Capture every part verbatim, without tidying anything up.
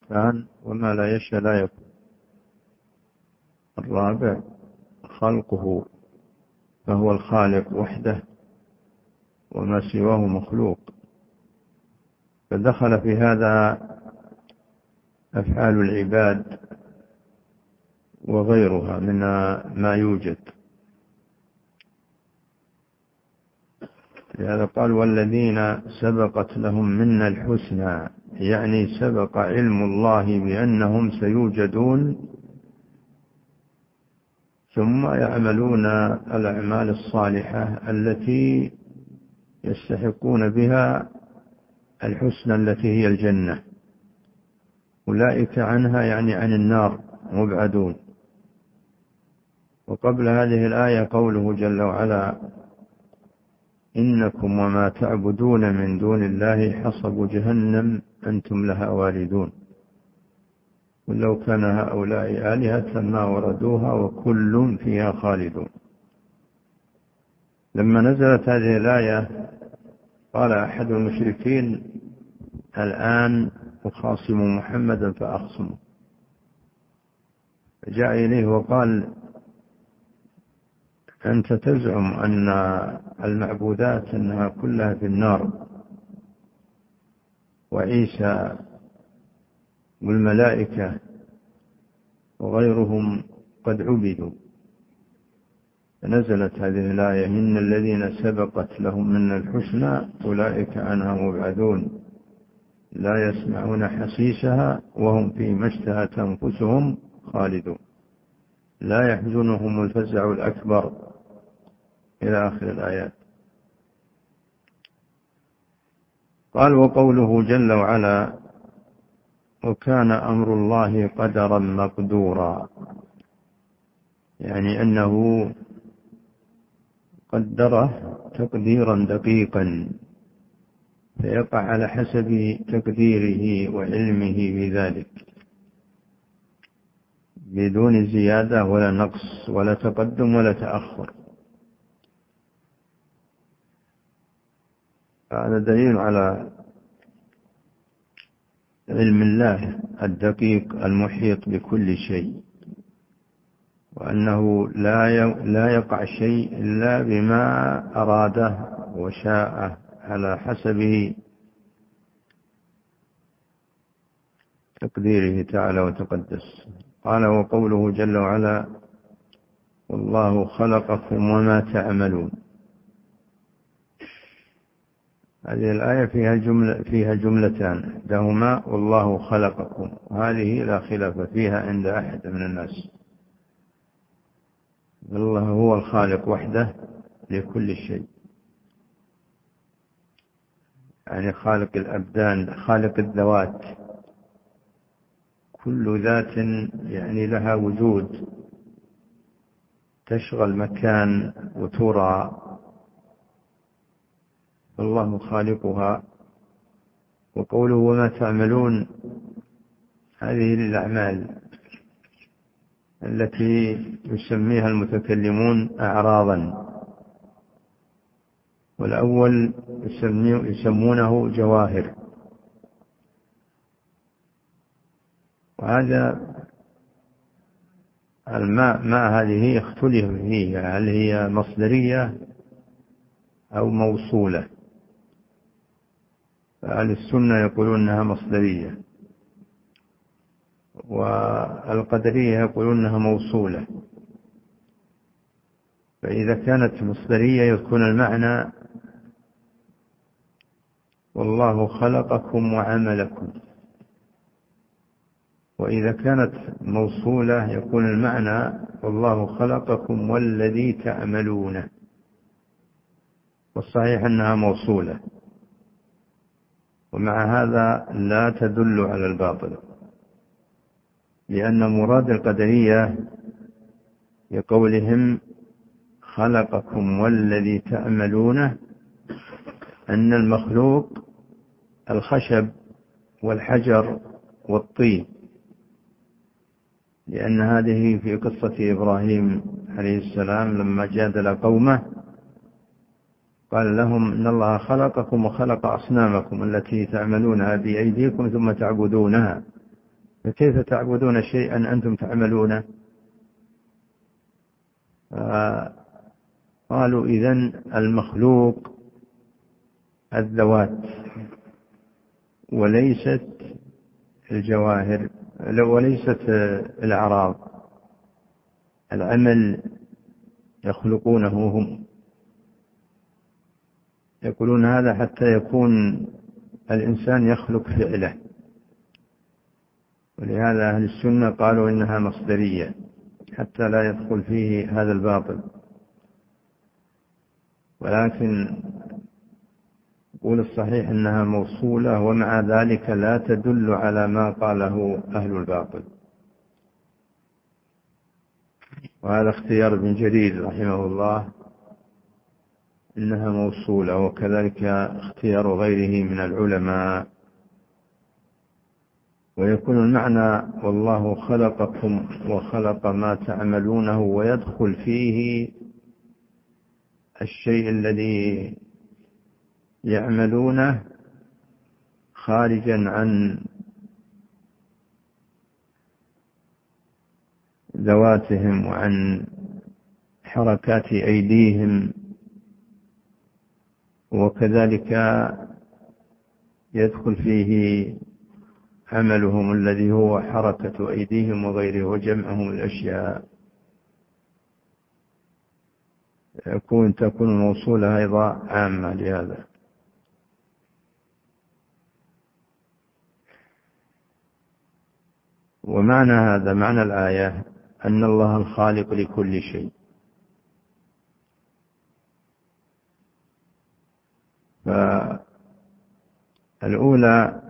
كان وما لا يشاء لا يكون. الرابع خلقه، فهو الخالق وحده وما سواه مخلوق، فدخل في هذا أفعال العباد وغيرها من ما يوجد. لهذا قال والذين سبقت لهم منا الحسنى، يعني سبق علم الله بأنهم سيوجدون ثم يعملون الأعمال الصالحة التي يستحقون بها الحسنى التي هي الجنة. أولئك عنها يعني عن النار مبعدون. وقبل هذه الآية قوله جل وعلا إنكم وما تعبدون من دون الله حصب جهنم أنتم لها واردون. ولو كان هؤلاء آلهة ما وردوها وكل فيها خالدون. لما نزلت هذه الآية قال أحد المشركين الآن أخاصم محمدا فأخصمه، فجاء إليه وقال أنت تزعم أن المعبودات أنها كلها في النار، وعيسى والملائكة وغيرهم قد عبدوا. فنزلت هذه الآية إن الذين سبقت لهم من الحسنى أولئك عنها مبعدون لا يسمعون حسيسها وهم فيما اشتهت أنفسهم خالدون لا يحزنهم الفزع الأكبر إلى آخر الآيات. قال وقوله جل وعلا وكان أمر الله قدرا مقدورا، يعني أنه قدره تقديرا دقيقا فيقع على حسب تقديره وعلمه بذلك بدون زيادة ولا نقص ولا تقدم ولا تأخر. هذا دليل على علم الله الدقيق المحيط بكل شيء، وأنه لا يقع شيء إلا بما أراده وشاءه على حسب تقديره تعالى وتقدس. قال وقوله جل وعلا والله خلقكم وما تعملون. هذه الآية فيها جملة فيها جملتان، إحداهما والله خلقكم، وهذه لا خلاف فيها عند أحد من الناس. الله هو الخالق وحده لكل شيء، يعني خالق الأبدان خالق الذوات، كل ذات يعني لها وجود تشغل مكان وترى، الله خالقها. وقوله وما تعملون هذه للأعمال التي يسميها المتكلمون أعراضا، والأول يسمونه جواهر. وهذا الماء ما هذه اختلف فيها هل هي مصدرية أو موصولة، فأهل السنة يقولون أنها مصدرية، والقدرية يقولون أنها موصولة. فإذا كانت مصدرية يكون المعنى والله خلقكم وعملكم، وإذا كانت موصولة يكون المعنى والله خلقكم والذي تعملون. والصحيح أنها موصولة، ومع هذا لا تدل على الباطل، لأن مراد القدرية بقولهم خلقكم والذي تعملونه أن المخلوق الخشب والحجر والطين، لأن هذه في قصة إبراهيم عليه السلام لما جادل قومه قال لهم إن الله خلقكم وخلق أصنامكم التي تعملونها بأيديكم ثم تعبدونها فكيف تعبدون شيئا أنتم تعملونه؟ قالوا إذن المخلوق الذوات وليست الجواهر وليست الأعراض، العمل يخلقونه هم. يقولون هذا حتى يكون الإنسان يخلق فعله، ولهذا أهل السنة قالوا إنها مصدرية حتى لا يدخل فيه هذا الباطل. ولكن يقول الصحيح أنها موصولة، ومع ذلك لا تدل على ما قاله أهل الباطل. وهذا اختيار ابن جرير رحمه الله إنها موصولة، وكذلك اختيار غيره من العلماء. ويكون المعنى والله خلقكم وخلق ما تعملونه، ويدخل فيه الشيء الذي يعملونه خارجا عن ذواتهم وعن حركات أيديهم، وكذلك يدخل فيه عملهم الذي هو حركة أيديهم وغيره وجمعهم الأشياء. يكون تكون موصولة أيضا عامة لهذا. ومعنى هذا معنى الآية أن الله الخالق لكل شيء. فالأولى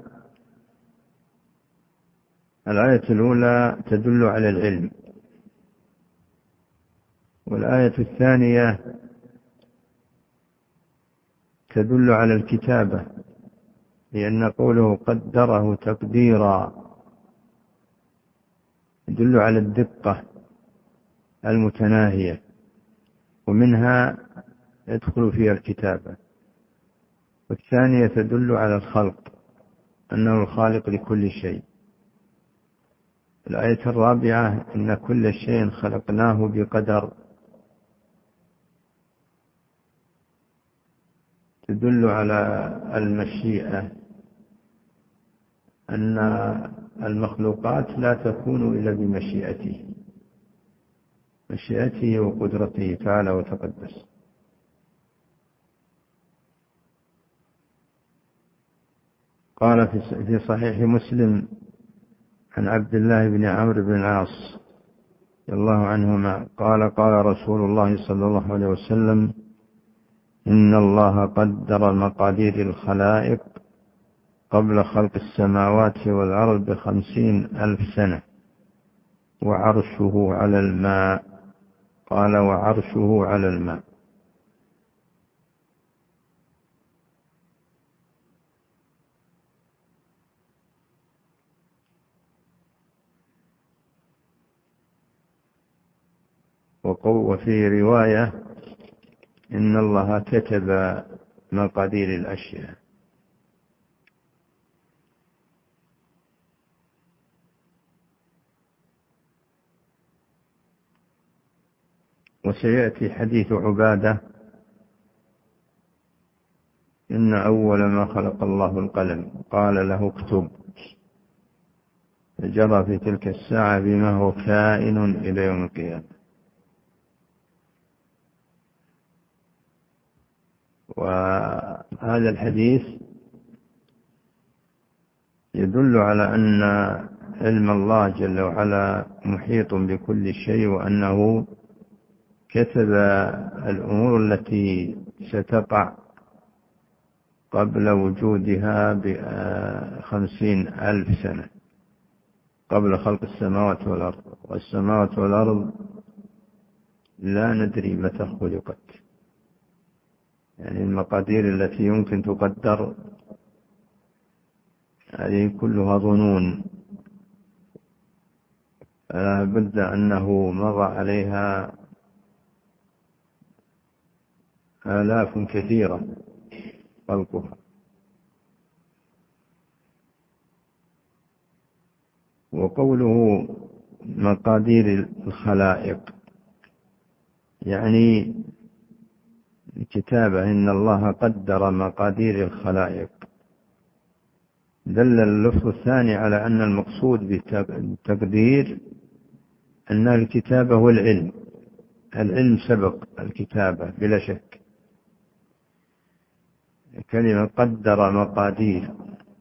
الآية الأولى تدل على العلم، والآية الثانية تدل على الكتابة، لأن قوله قدره تقديرا يدل على الدقة المتناهية، ومنها يدخل فيها الكتابة. والثانية تدل على الخلق، أنه الخالق لكل شيء. الآية الرابعة إن كل شيء خلقناه بقدر، تدل على المشيئة، أن المخلوقات لا تكون إلا بمشيئته مشيئته وقدرته تعالى وتقدس. قال في صحيح مسلم عن عبد الله بن عمرو بن العاص رضي الله عنهما قال قال رسول الله صلى الله عليه وسلم إن الله قدر مقادير الخلائق قبل خلق السماوات والأرض بخمسين ألف سنة وعرشه على الماء. قال وعرشه على الماء. وفي رواية إن الله كتب مقادير الأشياء. وسيأتي حديث عبادة إن أول ما خلق الله القلم قال له اكتب، فجرى في تلك الساعة بما هو كائن إلى يوم القيامة. وهذا الحديث يدل على أن علم الله جل وعلا محيط بكل شيء، وأنه كتب الأمور التي ستقع قبل وجودها بخمسين ألف سنة قبل خلق السماوات والأرض. والسماوات والأرض لا ندري متى خلقت، يعني المقادير التي يمكن تقدر هذه كلها ظنون، لا بد أنه مضى عليها آلاف كثيرة خلقها. وقوله مقادير الخلائق يعني الكتابة، إن الله قدر مقادير الخلائق. دل اللفظ الثاني على أن المقصود بالتقدير أن الكتابة هو العلم. العلم سبق الكتابة بلا شك. كلمة قدر مقادير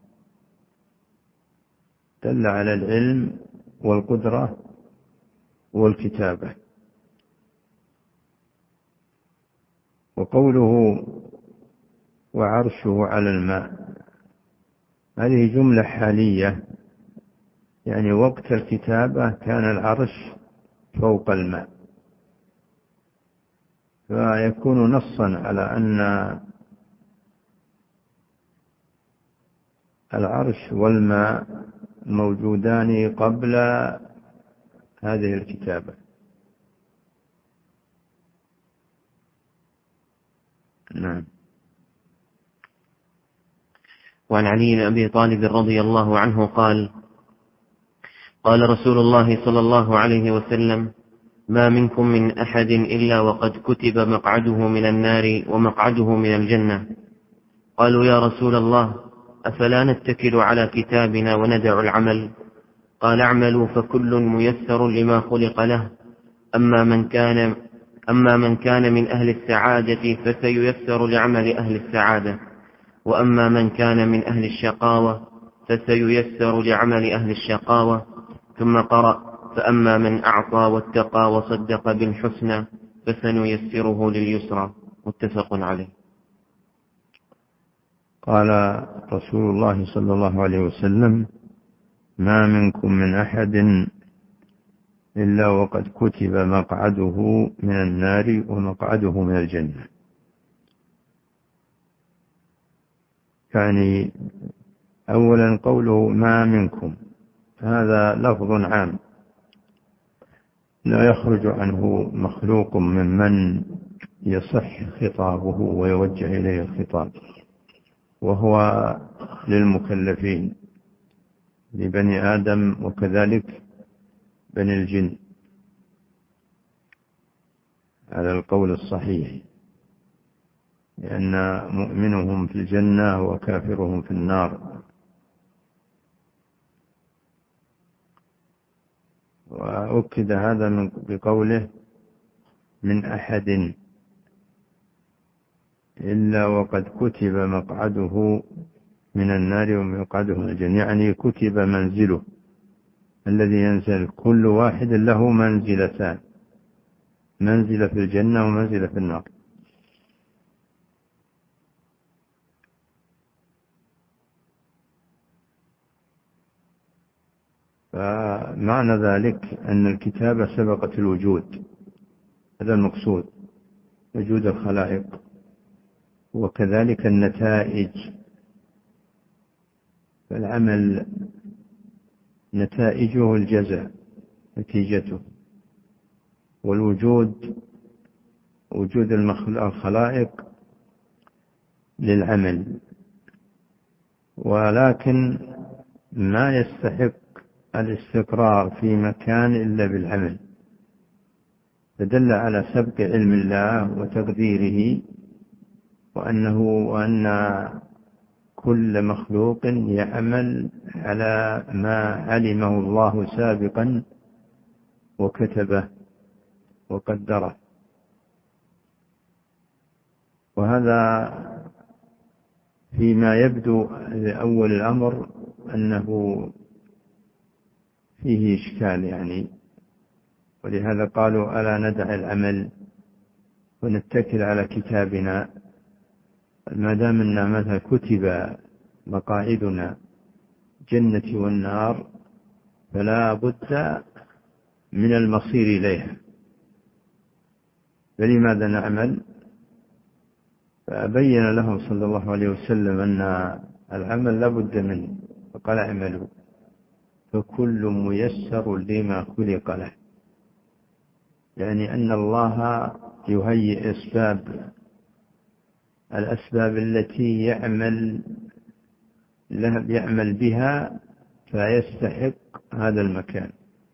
دل على العلم والقدرة والكتابة. وقوله وعرشه على الماء، هذه جملة حالية، يعني وقت الكتابة كان العرش فوق الماء، فيكون نصا على أن العرش والماء موجودان قبل هذه الكتابة. نعم. وعن علي بن أبي طالب رضي الله عنه قال: قال رسول الله صلى الله عليه وسلم: ما منكم من أحد إلا وقد كتب مقعده من النار ومقعده من الجنة. قالوا: يا رسول الله، أفلا نتكل على كتابنا وندع العمل؟ قال: اعملوا فكل ميسر لما خلق له، أما من كان أما من كان من أهل السعادة فسييسر لعمل أهل السعادة، وأما من كان من أهل الشقاوة فسييسر لعمل أهل الشقاوة. ثم قرأ: فأما من أعطى واتقى وصدق بالحسنى فسنيسره لليسرى. متفق عليه. قال رسول الله صلى الله عليه وسلم: ما منكم من أحد إلا وقد كتب مقعده من النار ومقعده من الجنة. يعني أولا قوله ما منكم، هذا لفظ عام لا يخرج عنه مخلوق ممن يصح خطابه ويوجه إليه الخطاب، وهو للمكلفين لبني آدم وكذلك بني الجن على القول الصحيح، لأن مؤمنهم في الجنة وكافرهم في النار. وأكد هذا بقوله من أحد إلا وقد كتب مقعده من النار ومقعده من الجنة، يعني كتب منزله الذي ينزل. كل واحد له منزلتان، منزلة في الجنة ومنزلة في النار. فمعنى ذلك أن الكتابة سبقت الوجود، هذا المقصود، وجود الخلائق، وكذلك النتائج. فالعمل نتائجه الجزاء، نتيجته، والوجود وجود الخلائق للعمل، ولكن ما يستحق الاستقرار في مكان إلا بالعمل. فدل على سبق علم الله وتقديره، وأنه وأن كل مخلوق يعمل على ما علمه الله سابقا وكتبه وقدره. وهذا فيما يبدو لأول الأمر أنه فيه إشكال يعني، ولهذا قالوا: ألا ندع العمل ونتكل على كتابنا؟ ما دام أن مثلا كتب مقاعدنا جنة والنار فلا بد من المصير إليها، فلماذا نعمل؟ فبين لهم صلى الله عليه وسلم أن العمل لا بد منه، فقال: اعملوا فكل ميسر لما خلق له، يعني أن الله يهيئ أسباب الأسباب التي يعمل يعمل بها فيستحق هذا المكان.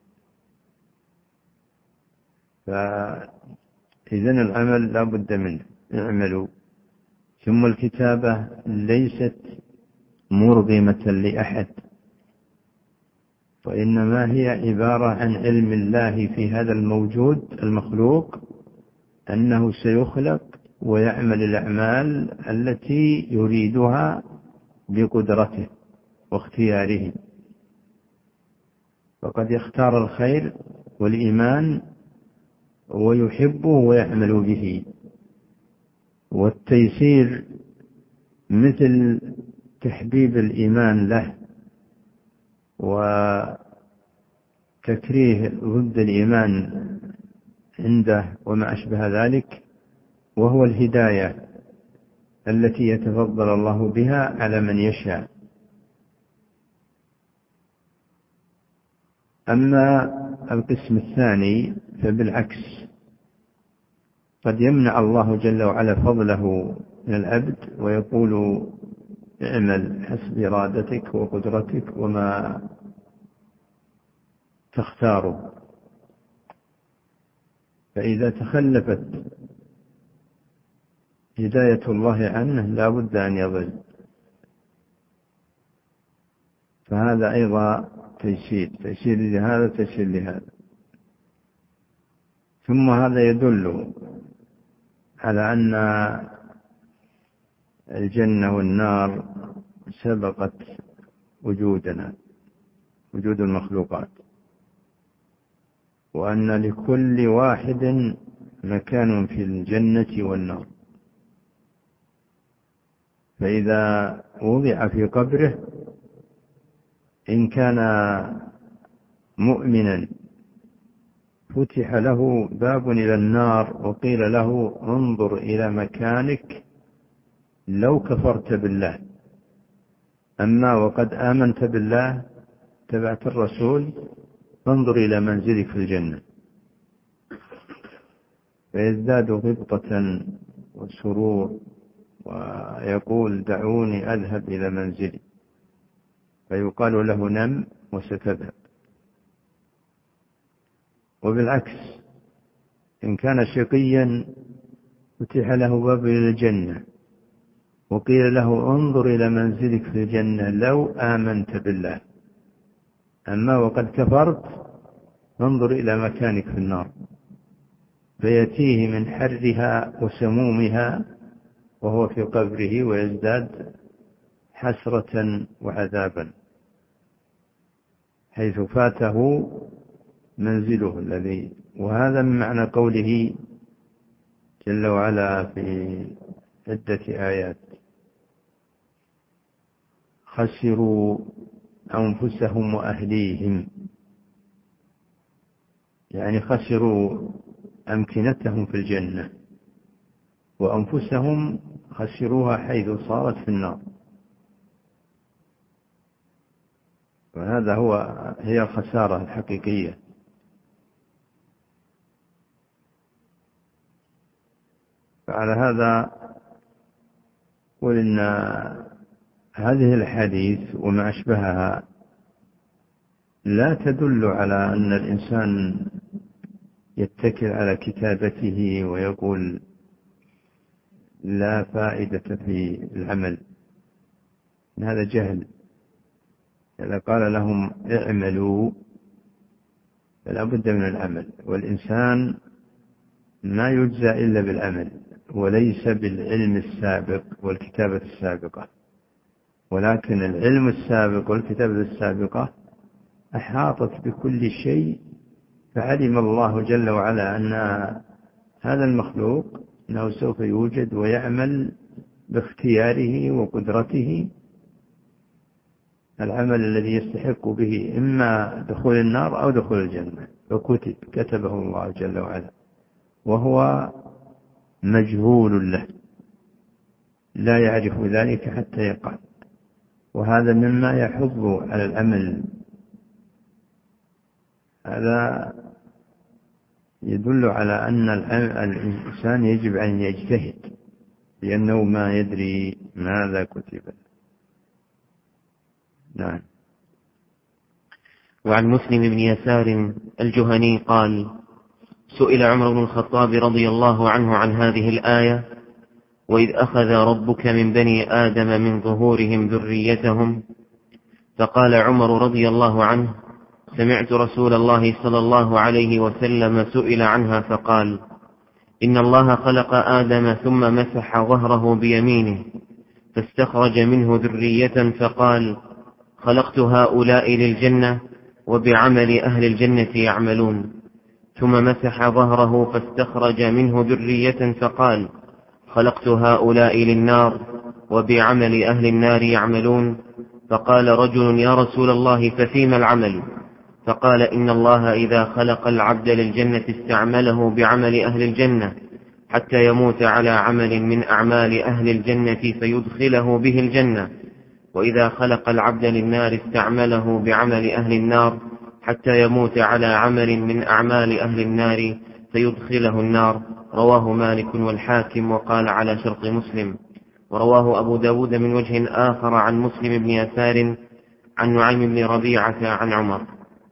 فإذن العمل لا بد منه، اعملوا. ثم الكتابة ليست مرغمة لأحد، وإنما هي عبارة عن علم الله في هذا الموجود المخلوق أنه سيخلق ويعمل الأعمال التي يريدها بقدرته واختياره، فقد يختار الخير والإيمان ويحبه ويعمل به. والتيسير مثل تحبيب الإيمان له وتكريه ضد الإيمان عنده وما أشبه ذلك، وهو الهداية التي يتفضل الله بها على من يشاء. أما القسم الثاني فبالعكس، قد يمنع الله جل وعلا فضله من العبد ويقول اعمل حسب إرادتك وقدرتك وما تختاره. فإذا تخلفت هداية الله عنه لا بد أن يضل، فهذا أيضا تيسير، تيسير لهذا تيسير لهذا. ثم هذا يدل على أن الجنة والنار سبقت وجودنا، وجود المخلوقات، وأن لكل واحد مكان في الجنة والنار. فإذا وضع في قبره إن كان مؤمنا فتح له باب إلى النار وقيل له انظر إلى مكانك لو كفرت بالله، أما وقد آمنت بالله تبعت الرسول فانظر إلى منزلك في الجنة، فيزداد غبطة وسرور ويقول دعوني أذهب إلى منزلي، فيقال له نم وستذهب. وبالعكس إن كان شقيا فتح له باب إلى الجنة وقيل له انظر إلى منزلك في الجنة لو آمنت بالله، أما وقد كفرت انظر إلى مكانك في النار، فيأتيه من حرها وسمومها وهو في قبره ويزداد حسرة وعذابا حيث فاته منزله الذي. وهذا من معنى قوله جل وعلا في عدة آيات خسروا أنفسهم وأهليهم، يعني خسروا أمكنتهم في الجنة وأنفسهم خسروها حيث صارت في النار. وهذا هو هي الخسارة الحقيقية. فعلى هذا قلنا هذه الحديث وما أشبهها لا تدل على أن الإنسان يتكل على كتابته ويقول لا فائدة في العمل، هذا جهل. إذا قال لهم اعملوا فلا بد من العمل، والإنسان ما يجزى إلا بالعمل وليس بالعلم السابق والكتابة السابقة، ولكن العلم السابق والكتابة السابقة أحاطت بكل شيء، فعلم الله جل وعلا أن هذا المخلوق أنه سوف يوجد ويعمل باختياره وقدرته العمل الذي يستحق به إما دخول النار أو دخول الجنة، فكتب كتبه الله جل وعلا وهو مجهول له لا يعرف ذلك حتى يقع. وهذا مما يحض على العمل. هذا يدل على أن الإنسان يجب أن يجتهد لأنه ما يدري ماذا كتب. نعم. وعن مسلم بن يسار الجهني قال: سئل عمر بن الخطاب رضي الله عنه عن هذه الآية: وإذ أخذ ربك من بني آدم من ظهورهم ذريتهم، فقال عمر رضي الله عنه: سمعت رسول الله صلى الله عليه وسلم سئل عنها فقال: إن الله خلق آدم ثم مسح ظهره بيمينه فاستخرج منه ذرية فقال: خلقت هؤلاء للجنة وبعمل أهل الجنة يعملون. ثم مسح ظهره فاستخرج منه ذرية فقال: خلقت هؤلاء للنار وبعمل أهل النار يعملون. فقال رجل: يا رسول الله ففيما العمل؟ فقال: إن الله إذا خلق العبد للجنة استعمله بعمل أهل الجنة حتى يموت على عمل من أعمال أهل الجنة فيدخله به الجنة، وإذا خلق العبد للنار استعمله بعمل أهل النار حتى يموت على عمل من أعمال أهل النار فيدخله النار. رواه مالك والحاكم وقال على شرط مسلم. ورواه أبو داود من وجه آخر عن مسلم بن يسار عن نعيم بن ربيعة عن عمر.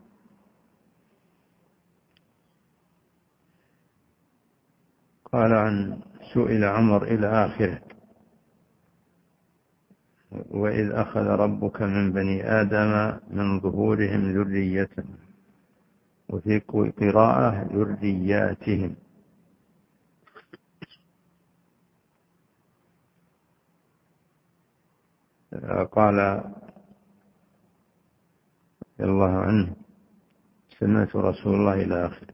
قال عن سئل عمر إلى آخره: وإذ أخذ ربك من بني آدم من ظهورهم ذريتهم، وفي قراءة ذرياتهم. قال رضي الله عنه: سمعت رسول الله إلى آخره.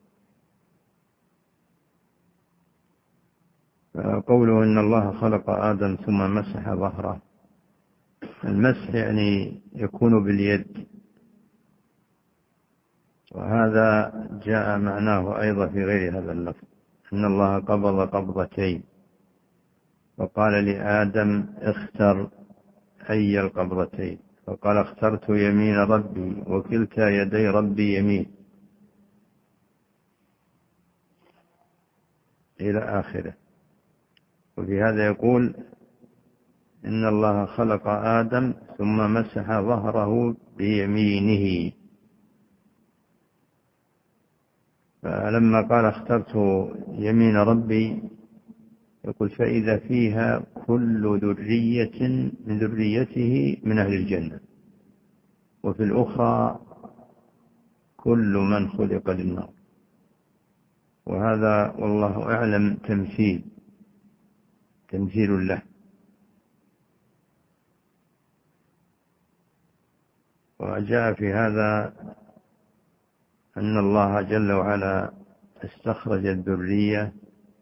قوله إن الله خلق آدم ثم مسح ظهره، المسح يعني يكون باليد، وهذا جاء معناه أيضا في غير هذا اللفظ: إن الله قبض قبضتين، وقال لآدم: اختر أي القبضتين، فقال: اخترت يمين ربي، وكلتا يدي ربي يمين، إلى آخره. وفي هذا يقول: إن الله خلق آدم ثم مسح ظهره بيمينه. فلما قال: اخترت يمين ربي، يقول: فإذا فيها كل ذرية من ذريته من أهل الجنة، وفي الأخرى كل من خلق للنار. وهذا والله أعلم تمثيل تمثيل له. وجاء في هذا أن الله جل وعلا استخرج الذرية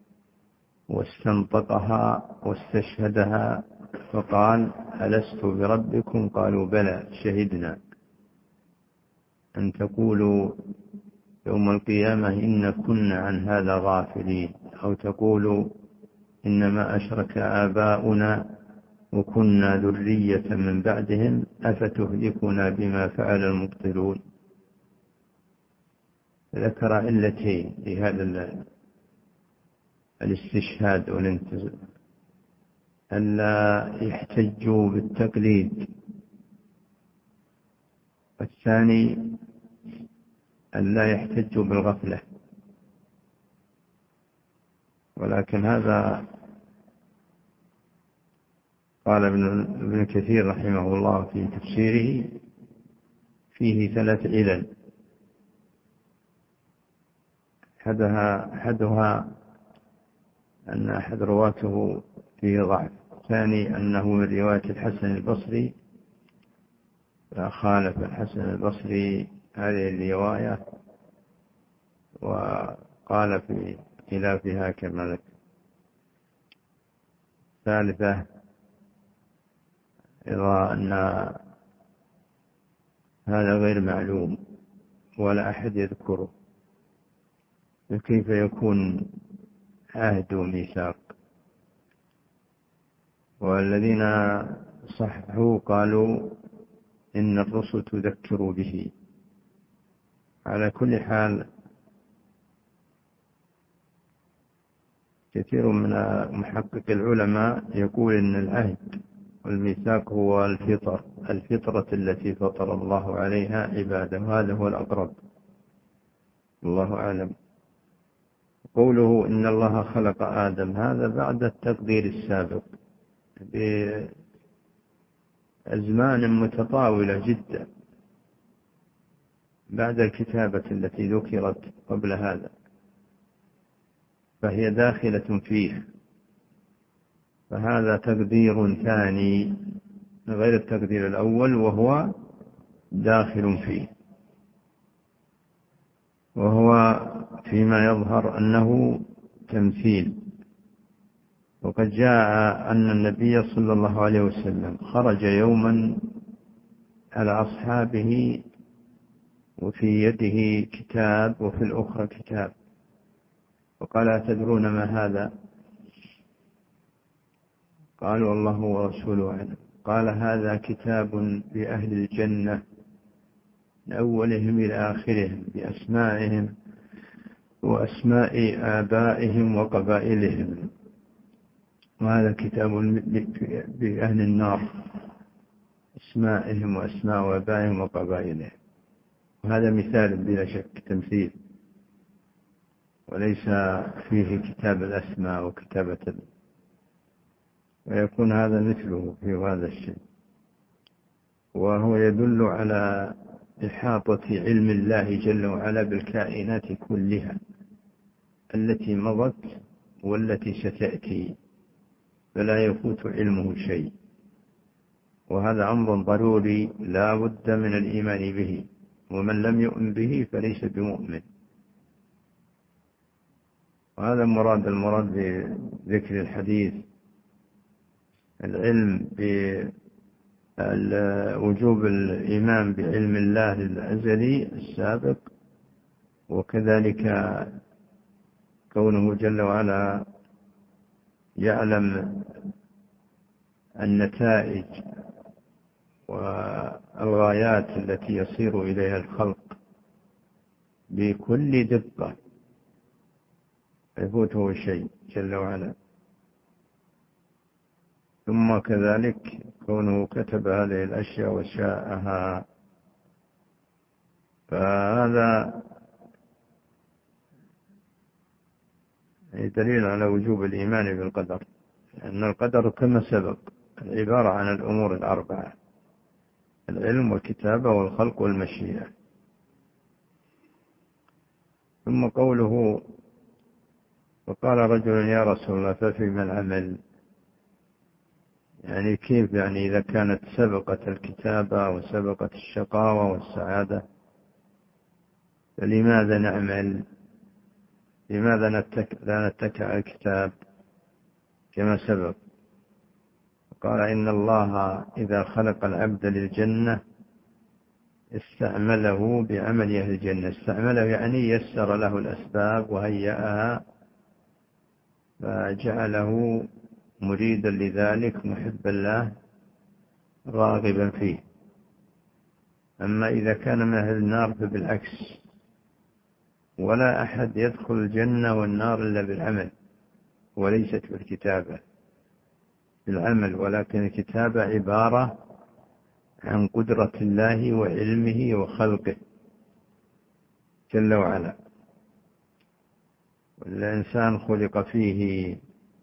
واستنطقها واستشهدها فقال: ألست بربكم؟ قالوا: بلى شهدنا أن تقولوا يوم القيامة إن كنا عن هذا غافلين، أو تقولوا إنما أشرك آباؤنا وكنا ذرية من بعدهم أفتهلكنا بما فعل المبطلون. ذكر علتين لهذا الاستشهاد والانتزاع: ألا يحتجوا بالتقليد، والثاني ألا يحتجوا بالغفلة. ولكن هذا قال ابن كثير رحمه الله في تفسيره: فيه ثلاث علل: أحدها أحدها أن أحد رواته فيه ضعف، الثاني أنه من رواية الحسن البصري، فخالف الحسن البصري هذه الرواية وقال في خلافها كما ذكر. ثالثة: إذا أن هذا غير معلوم ولا أحد يذكره، فكيف يكون عهد وميثاق؟ والذين صححوا قالوا إن الرسل تذكر به. على كل حال، كثير من محقق العلماء يقول إن العهد والميثاق هو الفطر الفطرة التي فطر الله عليها عباده، هذا هو الأقرب. الله أعلم. قوله إن الله خلق آدم، هذا بعد التقدير السابق بأزمان متطاولة جدا، بعد الكتابة التي ذكرت قبل هذا، فهي داخلة فيه، فهذا تقدير ثاني غير التقدير الأول، وهو داخل فيه، وهو فيما يظهر أنه تمثيل. وقد جاء أن النبي صلى الله عليه وسلم خرج يوما على أصحابه وفي يده كتاب وفي الأخرى كتاب، وقال: أتدرون ما هذا؟ قالوا: الله ورسوله أعلم. قال: هذا كتاب بأهل الجنة من أولهم إلى آخرهم بأسمائهم وأسماء آبائهم وقبائلهم، وهذا كتاب بأهل النار أسمائهم وأسماء آبائهم وقبائلهم. وهذا مثال بلا شك تمثيل، وليس فيه كتاب الأسماء وكتابة ال... ويكون هذا مثله في هذا الشيء، وهو يدل على إحاطة علم الله جل وعلا بالكائنات كلها التي مضت والتي ستأتي، فلا يفوت علمه شيء، وهذا أمر ضروري لا بد من الإيمان به، ومن لم يؤمن به فليس بمؤمن. وهذا مراد المراد بذكر الحديث، العلم بوجوب الإيمان بعلم الله الأزلي السابق، وكذلك كونه جل وعلا يعلم النتائج والغايات التي يصير إليها الخلق بكل دقة، يفوته شيء جل وعلا. ثم كذلك كونه كتب هذه الأشياء وشاءها، فهذا دليل على وجوب الإيمان بالقدر، لأن القدر كما سبق عبارة عن الأمور الأربعة: العلم والكتابة والخلق والمشيئة. ثم قوله: وقال رجل يا رسول الله ففيما العمل؟ يعني كيف؟ يعني إذا كانت سبقت الكتابة وسبقت الشقاوة والسعادة، فلماذا نعمل؟ لماذا نتك... لا نتكئ على الكتاب كما سبق؟ قال: إن الله إذا خلق العبد للجنة استعمله بعمل أهل الجنة. استعمله يعني يسر له الأسباب وهيأها، فجعله مريدا لذلك محبا له راغبا فيه. أما إذا كان من أهل النار فبالعكس، ولا أحد يدخل الجنة والنار إلا بالعمل، وليست بالكتابة، بالعمل. ولكن الكتابة عبارة عن قدرة الله وعلمه وخلقه جل وعلا، والإنسان خلق فيه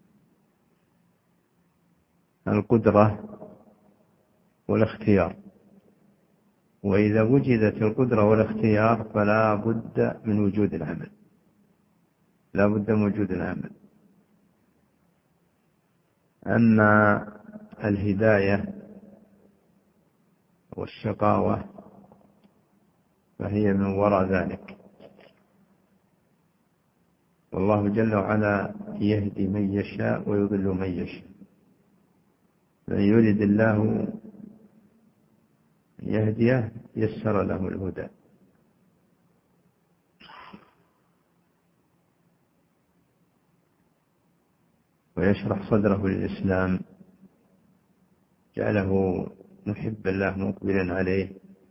القدرة والاختيار، وإذا وجدت القدرة والاختيار فلا بد من وجود العمل، لا بد من وجود العمل. أما الهداية والشقاوة فهي من وراء ذلك، والله جل وعلا يهدي من يشاء ويضل من يشاء، فإن يريد الله يهديه يسر له الهدى. ويشرح صدره للإسلام، جعله محب الله مقبلا عليه.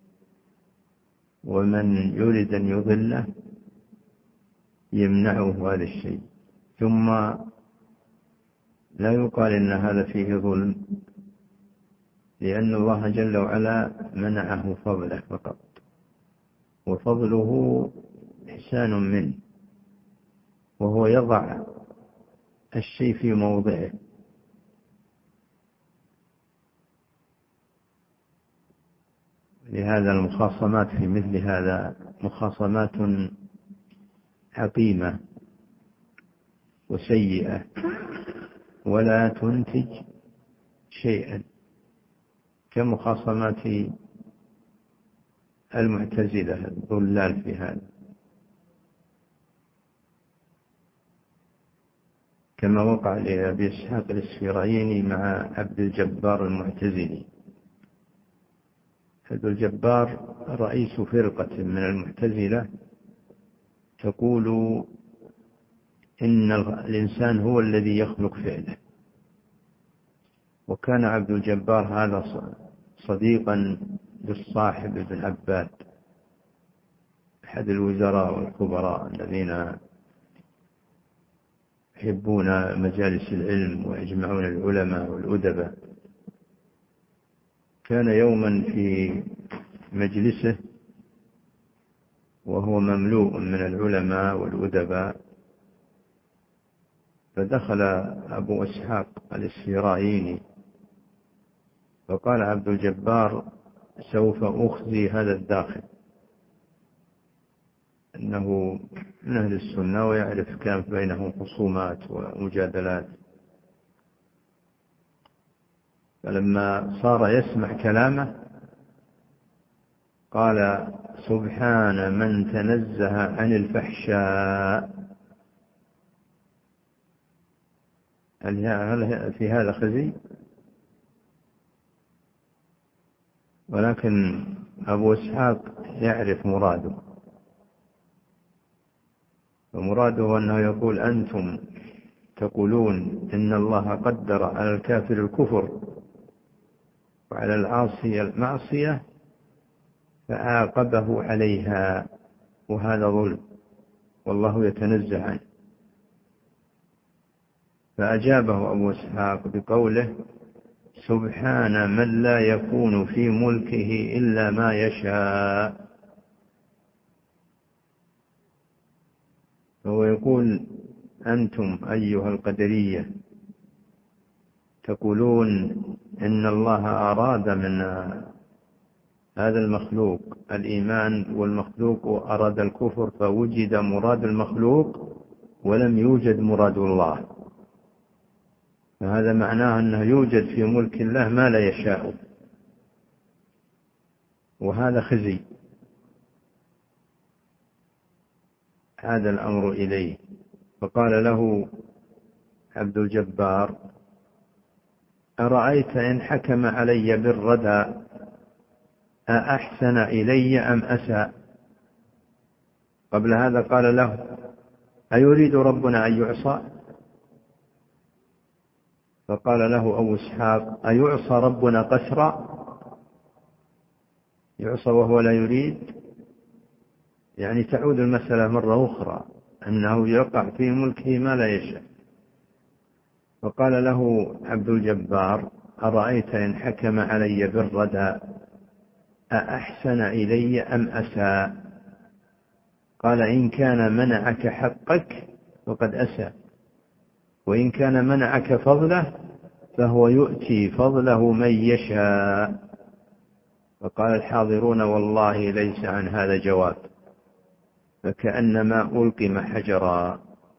ومن يريد أن يضله يمنعه هذا الشيء. ثم لا يقال إن هذا فيه ظلم، لأن الله جل وعلا منعه فضله فقط، وفضله إحسان منه، وهو يضع الشيء في موضعه. لهذا المخاصمات في مثل هذا مخاصمات عقيمة وسيئة ولا تنتج شيئا، كمخاصمات المعتزلة الضلال في هذا، كما وقع لأبي إسحاق الإسفرايني مع عبد الجبار المعتزلي. عبد الجبار رئيس فرقة من المعتزلة تقول إن الإنسان هو الذي يخلق فعله، وكان عبد الجبار هذا صديقا للصاحب ابن عباد أحد الوزراء والخبراء الذين يحبون مجالس العلم ويجمعون العلماء والأدباء. كان يوما في مجلسه وهو مملوء من العلماء والأدباء، فدخل أبو إسحاق الإسفرايني فقال عبد الجبار: سوف أخزي هذا الداخل، إنه من أهل السنة ويعرف كان بينهم خصومات ومجادلات. فلما صار يسمع كلامه قال: سبحان من تنزه عن الفحشاء. هل في هذا خزي؟ ولكن أبو إسحاق يعرف مراده، ومراده أنه يقول: أنتم تقولون إن الله قدر على الكافر الكفر وعلى العاصي المعصية فعاقبه عليها، وهذا ظلم والله يتنزه عنه. فأجابه أبو إسحاق بقوله: سبحان من لا يكون في ملكه إلا ما يشاء. فهو يقول: أنتم أيها القدرية تقولون إن الله أراد من هذا المخلوق الإيمان، والمخلوق أراد الكفر، فوجد مراد المخلوق ولم يوجد مراد الله، فهذا معناه أنه يوجد في ملك الله ما لا يشاء، وهذا خزي. هذا الأمر إليه. فقال له عبد الجبار: أرأيت إن حكم علي بالردى أأحسن إلي أم أساء؟ قبل هذا قال له: أيريد ربنا أن يعصى؟ فقال له أبو إسحاق: أيعصى ربنا قسرا؟ يعصى وهو لا يريد؟ يعني تعود المسألة مرة أخرى أنه يقع في ملكه ما لا يشاء. فقال له عبد الجبار: أرأيت إن حكم علي بالردى أأحسن إلي أم أساء؟ قال: إن كان منعك حقك فقد أساء، وإن كان منعك فضله فهو يؤتي فضله من يشاء. فقال الحاضرون: والله ليس عن هذا جواب، فكأنما ألقم حجرا.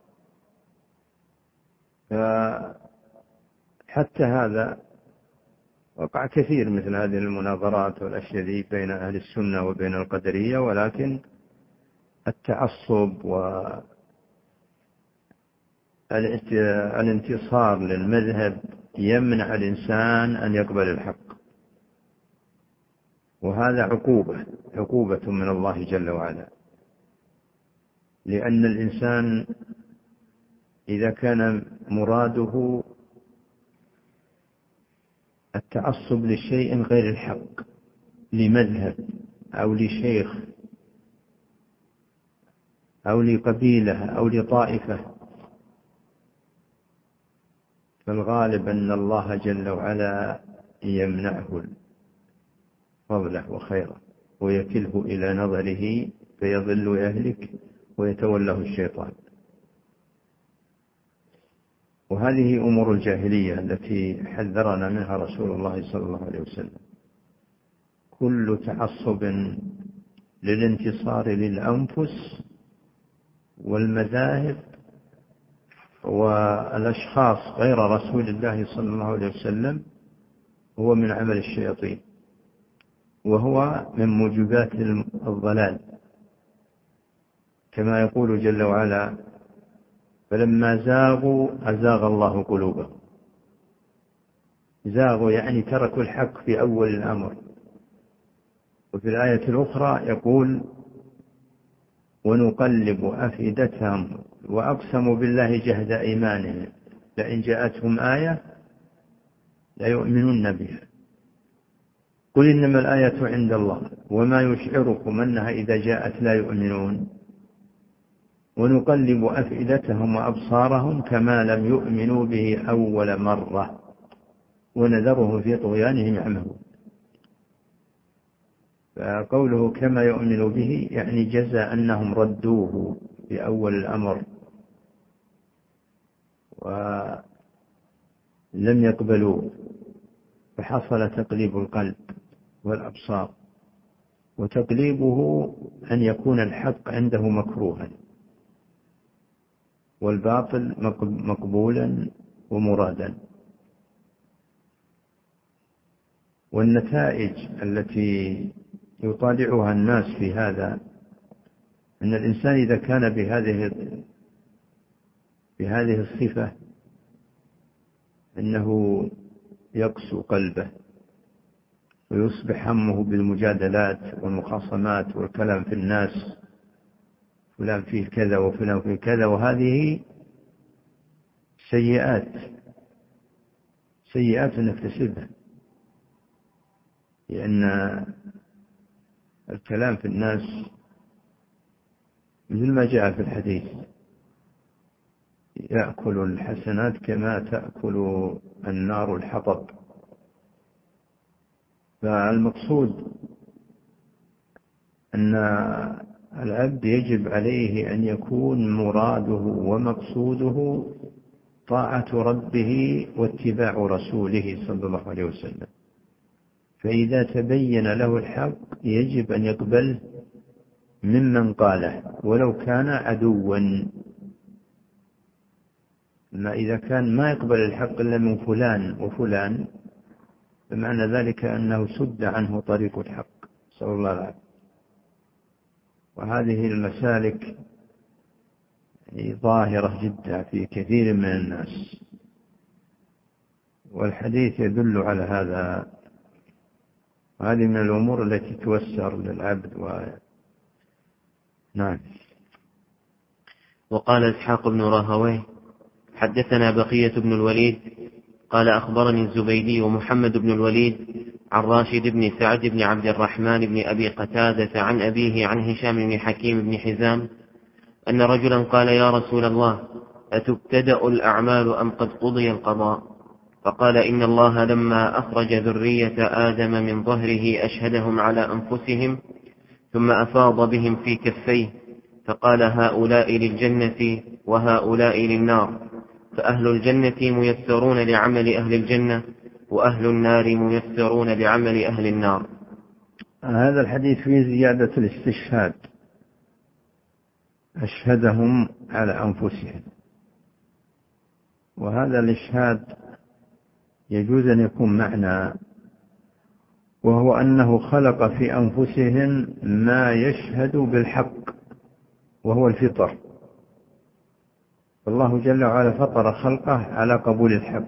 فحتى هذا وقع كثير مثل هذه المناظرات والأشياء ذي بين أهل السنة وبين القدرية، ولكن التعصب والانتصار للمذهب يمنع الإنسان أن يقبل الحق، وهذا عقوبة عقوبة من الله جل وعلا. لأن الإنسان إذا كان مراده التعصب لشيء غير الحق، لمذهب أو لشيخ أو لقبيلة أو لطائفة، فالغالب أن الله جل وعلا يمنعه فضله وخيره ويكله إلى نظره فيضل ويهلك ويتوله الشيطان. وهذه أمور الجاهلية التي حذرنا منها رسول الله صلى الله عليه وسلم. كل تعصب للانتصار للأنفس والمذاهب والأشخاص غير رسول الله صلى الله عليه وسلم هو من عمل الشياطين، وهو من موجبات الضلال، كما يقول جل وعلا: فلما زاغوا أزاغ الله قلوبهم. زاغوا يعني تركوا الحق في أول الأمر. وفي الآية الأخرى يقول: ونقلب أفئدتهم وأقسموا بالله جهد أيمانهم لئن جاءتهم آية لا يؤمنون بها قل إنما الآية عند الله وما يشعركم أنها إذا جاءت لا يؤمنون ونقلب أفئدتهم وأبصارهم كما لم يؤمنوا به أول مرة ونذرهم في طغيانهم يعمهون. فقوله كما يؤمن به يعني جزى أنهم ردوه في أول الأمر ولم يقبلوه، فحصل تقليب القلب والأبصار. وتقليبه أن يكون الحق عنده مكروها والباطل مقبولا ومرادا. والنتائج التي يطالعها الناس في هذا أن الإنسان إذا كان بهذه بهذه الصفة أنه يقسو قلبه ويصبح همه بالمجادلات والمخاصمات والكلام في الناس، فلان فيه كذا وفلان فيه كذا، وهذه سيئات سيئات نكتسبها، لأن الكلام في الناس مثل ما جاء في الحديث: يأكل الحسنات كما تأكل النار الحطب. فالمقصود أن العبد يجب عليه أن يكون مراده ومقصوده طاعة ربه واتباع رسوله صلى الله عليه وسلم. فإذا تبين له الحق يجب أن يقبله ممن قاله ولو كان عدوا. ما إذا كان ما يقبل الحق إلا من فلان وفلان فمعنى ذلك أنه سد عنه طريق الحق، صلى الله عليه وسلم. وهذه المسالك ظاهرة جدا في كثير من الناس، والحديث يدل على هذا. وهذه من الأمور التي توسر للعبد و... نعم. وقال إسحاق بن راهويه: حدثنا بقية بن الوليد قال أخبرني الزبيدي ومحمد بن الوليد عن راشد بن سعد بن عبد الرحمن بن أبي قتادة عن أبيه عن هشام بن حكيم بن حزام أن رجلا قال: يا رسول الله، أتبتدأ الأعمال أم قد قضي القضاء؟ فقال: إن الله لما أخرج ذرية آدم من ظهره أشهدهم على أنفسهم ثم أفاض بهم في كفيه فقال: هؤلاء للجنة وهؤلاء للنار، فأهل الجنة ميسرون لعمل أهل الجنة وأهل النار ميسرون لعمل أهل النار. هذا الحديث فيه زيادة الاستشهاد، أشهدهم على أنفسهم. وهذا الإشهاد يجوز أن يكون معنى، وهو أنه خلق في أنفسهم ما يشهد بالحق وهو الفطر. فالله جل وعلا فطر خلقه على قبول الحق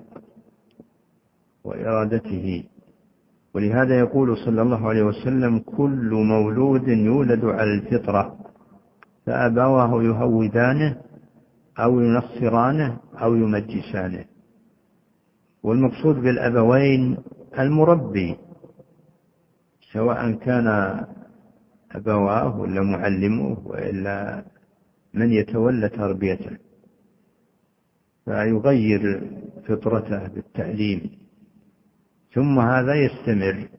وإرادته. ولهذا يقول صلى الله عليه وسلم: كل مولود يولد على الفطرة فأبواه يهودانه أو ينصرانه أو يمجسانه. والمقصود بالأبوين المربي، سواء كان أبواه ولا معلمه وإلا من يتولى تربيته، فيغير فطرته بالتعليم، ثم هذا يستمر،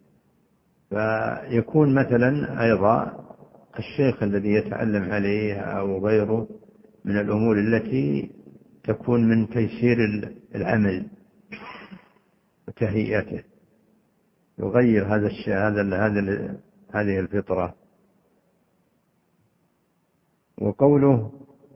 فيكون مثلا أيضا الشيخ الذي يتعلم عليه أو غيره من الأمور التي تكون من تيسير العمل وتهيئته، يغير هذا الشيء هذا هذا هذه الفطرة. وقوله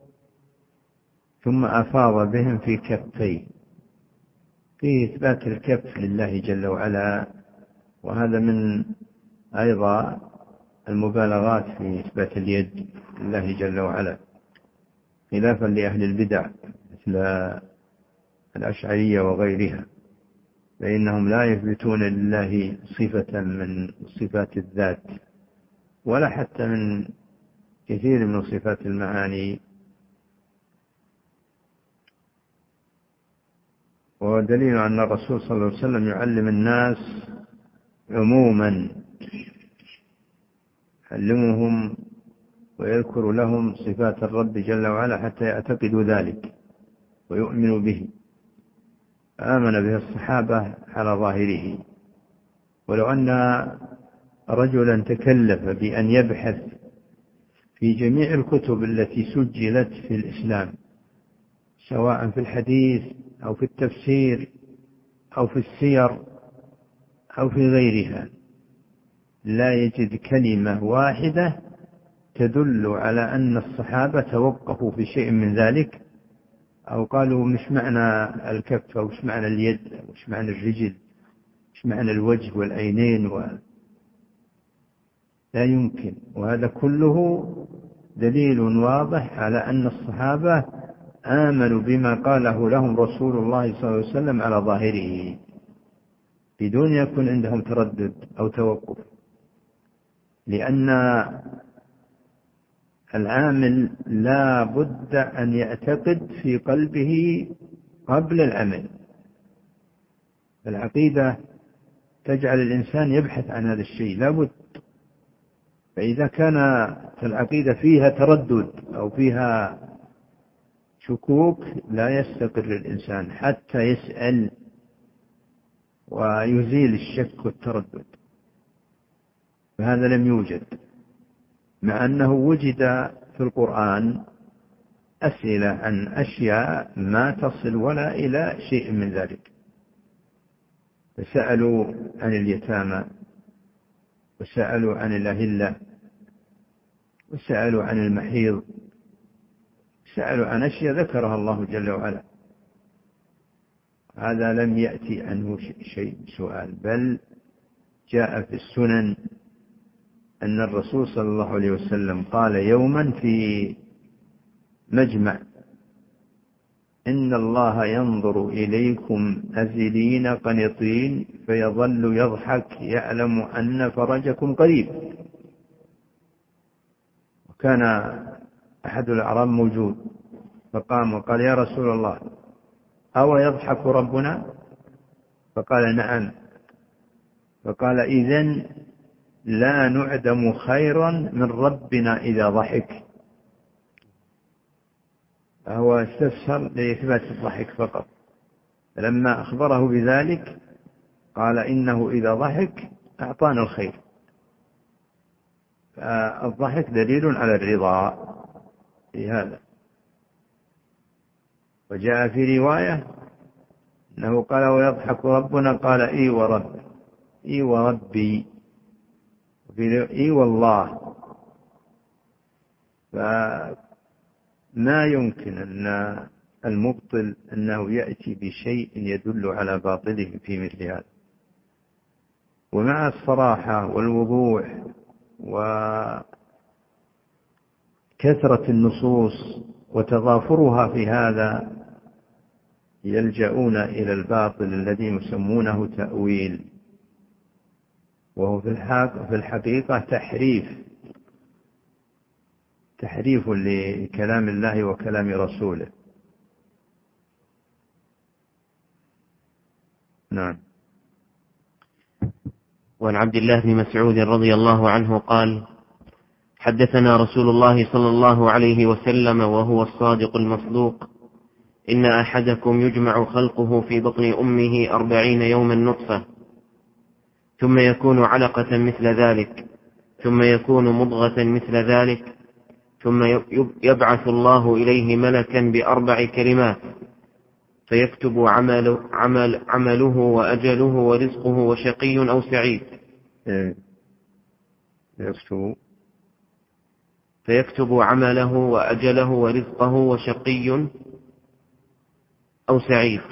ثم أفاض بهم في كفيه، في إثبات الكف لله جل وعلا، وهذا من أيضا المبالغات في إثبات اليد لله جل وعلا، خلافا لأهل البدع مثل الأشعرية وغيرها، فإنهم لا يثبتون لله صفة من صفات الذات ولا حتى من كثير من صفات المعاني. ودليل أن الرسول صلى الله عليه وسلم يعلم الناس عموما، يعلمهم ويذكر لهم صفات الرب جل وعلا حتى يعتقدوا ذلك ويؤمنوا به. آمن به الصحابة على ظاهره. ولو أن رجلا تكلف بأن يبحث في جميع الكتب التي سجلت في الإسلام، سواء في الحديث أو في التفسير أو في السير أو في غيرها، لا يجد كلمة واحدة تدل على أن الصحابة توقفوا في شيء من ذلك، أو قالوا مش معنى الكف أو مش معنى اليد أو مش معنى الرجل مش معنى الوجه والعينين و... لا يمكن. وهذا كله دليل واضح على أن الصحابة آمنوا بما قاله لهم رسول الله صلى الله عليه وسلم على ظاهره بدون يكون عندهم تردد أو توقف، لأن العامل لا بد أن يعتقد في قلبه قبل العمل. العقيدة تجعل الإنسان يبحث عن هذا الشيء لا بد. فإذا كان العقيدة فيها تردد أو فيها شكوك لا يستقر الإنسان حتى يسأل ويزيل الشك والتردد، فهذا لم يوجد، مع أنه وجد في القرآن أسئلة عن أشياء ما تصل ولا إلى شيء من ذلك. فسألوا عن اليتامى، وسألوا عن الأهلة، وسألوا عن المحيض، سألوا عن أشياء ذكرها الله جل وعلا. هذا لم يأتي عنه شيء سؤال، بل جاء في السنن أن الرسول صلى الله عليه وسلم قال يوما في مجمع: إن الله ينظر إليكم أزلين قنطين فيظل يضحك يعلم أن فرجكم قريب. وكان أحد الأعراب موجود فقام وقال: يا رسول الله، أو يضحك ربنا؟ فقال: نعم. فقال: إذن لا نعدم خيرا من ربنا إذا ضحك. فهو استفسر لإثبات الضحك فقط، فلما أخبره بذلك قال: إنه إذا ضحك أعطانا الخير. فالضحك دليل على الرضا في هذا. وجاء في رواية أنه قال: ويضحك ربنا؟ قال: إي ورب إي وربي، إي والله. فما يمكن أن المبطل أنه يأتي بشيء يدل على باطله في مثل هذا. ومع الصراحة والوضوح وكثرة النصوص وتضافرها في هذا يلجؤون إلى الباطل الذي يسمونه تأويل، وهو في الحقيقة تحريف تحريف لكلام الله وكلام رسوله. نعم. وعن عبد الله بن مسعود رضي الله عنه قال: حدثنا رسول الله صلى الله عليه وسلم وهو الصادق المصدوق إن أحدكم يجمع خلقه في بطن أمه أربعين يوما نطفة ثم يكون علقة مثل ذلك ثم يكون مضغة مثل ذلك ثم يبعث الله إليه ملكا بأربع كلمات فيكتب عمل عمل عمله وأجله ورزقه وشقي أو سعيد. يكتب فيكتب عمله وأجله ورزقه وشقي أو سعيد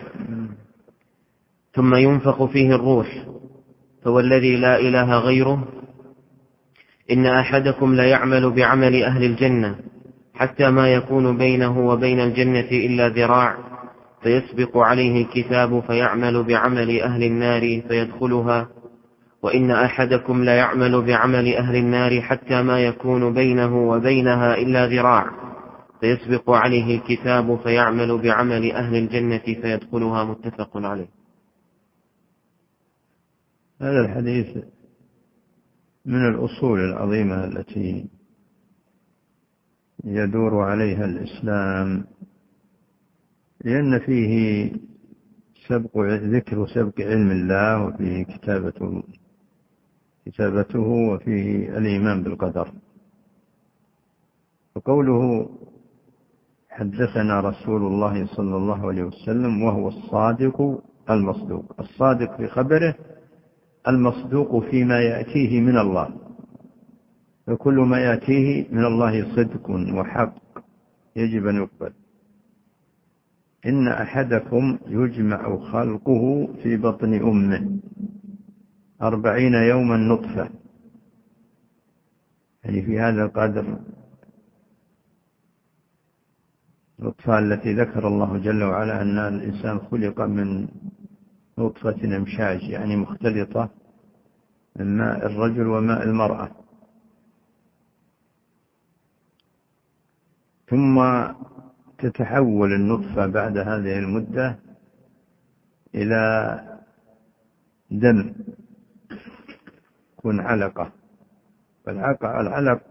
ثم ينفخ فيه الروح. فوالذي لا إله غيره إن أحدكم ليعمل بعمل أهل الجنة حتى ما يكون بينه وبين الجنة إلا ذراع فيسبق عليه الكتاب فيعمل بعمل أهل النار فيدخلها، وإن أحدكم ليعمل بعمل أهل النار حتى ما يكون بينه وبينها إلا ذراع فيسبق عليه الكتاب فيعمل بعمل أهل الجنة فيدخلها. متفق عليه. هذا الحديث من الأصول العظيمة التي يدور عليها الإسلام، لأن فيه سبق ذكر سبق علم الله، وفيه كتابته كتابته وفيه الإيمان بالقدر. وقوله حدثنا رسول الله صلى الله عليه وسلم وهو الصادق المصدوق، الصادق في خبره، المصدوق فيما يأتيه من الله، فكل ما يأتيه من الله صدق وحق يجب أن يقبل. إن أحدكم يجمع خلقه في بطن أمه أربعين يوما نطفة، يعني في هذا القدر نطفة التي ذكر الله جل وعلا أن الإنسان خلق من نطفة أمشاج، يعني مختلطة من ماء الرجل وماء المرأة، ثم تتحول النطفة بعد هذه المدة إلى دم، تكون علقة. العلق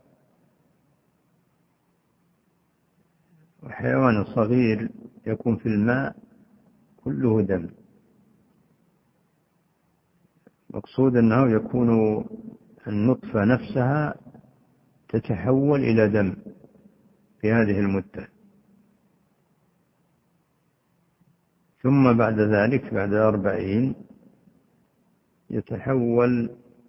وحيوان صغير يكون في الماء كله دم. مقصود أنه يكون النطفة نفسها تتحول إلى دم في هذه المدة، ثم بعد ذلك بعد أربعين يتحول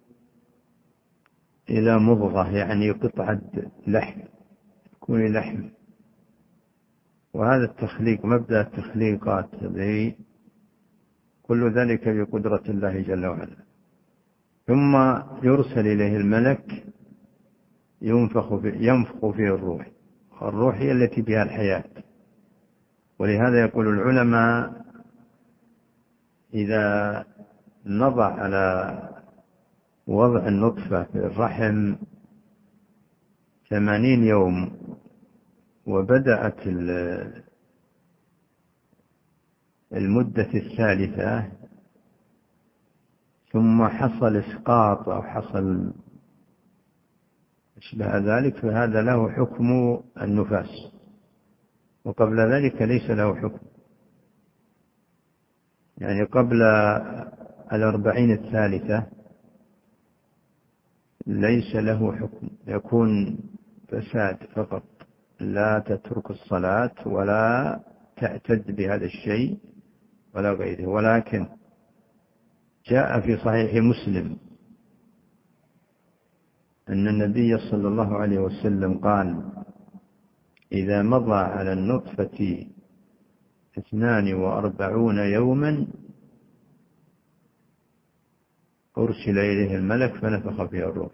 إلى مضغة، يعني قطعة لحم، تكون لحم. وهذا التخليق مبدأ التخليقات هذه كل ذلك بقدرة الله جل وعلا. ثم يرسل إليه الملك ينفخ فيه, ينفخ فيه الروح. الروح هي التي بها الحياة، ولهذا يقول العلماء إذا نضع على وضع النطفة في الرحم ثمانين يوم وبدأت المدة الثالثة ثم حصل إسقاط أو حصل أشبه ذلك، فهذا له حكم النفاس، وقبل ذلك ليس له حكم. يعني قبل الأربعين الثالثة ليس له حكم، يكون فساد فقط، لا تترك الصلاة ولا تعتد بهذا الشيء ولا غيره. ولكن جاء في صحيح مسلم أن النبي صلى الله عليه وسلم قال: إذا مضى على النطفة اثنان وأربعون يوما أرسل إليه الملك فنفخ فيه الروح.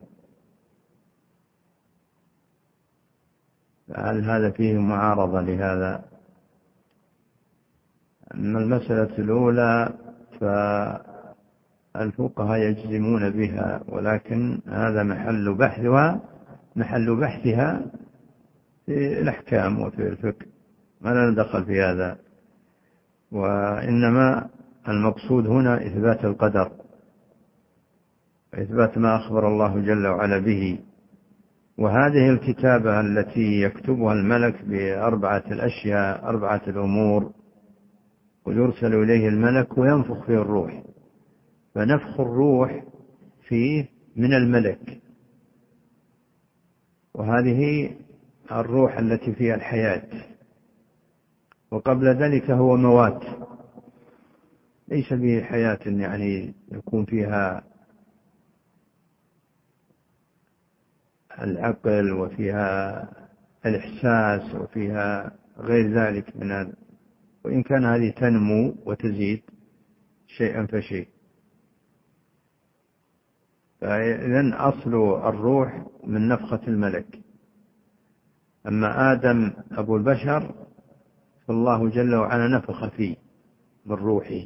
هل هذا فيه معارضة لهذا؟ أما المسألة الأولى فالفقهاء يجزمون بها، ولكن هذا محل بحثها محل بحثها في الأحكام وفي الفقه، ما لنا دخل في هذا. وإنما المقصود هنا إثبات القدر، إثبات ما أخبر الله جل وعلا به وهذه الكتابة التي يكتبها الملك بأربعة الأشياء، أربعة الأمور، ويرسل إليه الملك وينفخ فيه الروح، فنفخ الروح فيه من الملك، وهذه الروح التي فيها الحياة، وقبل ذلك هو موات، ليس به حياة يعني يكون فيها العقل وفيها الإحساس وفيها غير ذلك من هذا، وإن كان هذه تنمو وتزيد شيئا فشيء. فإذن أصل الروح من نفخة الملك. أما آدم أبو البشر فالله جل وعلا نفخ فيه من روحه،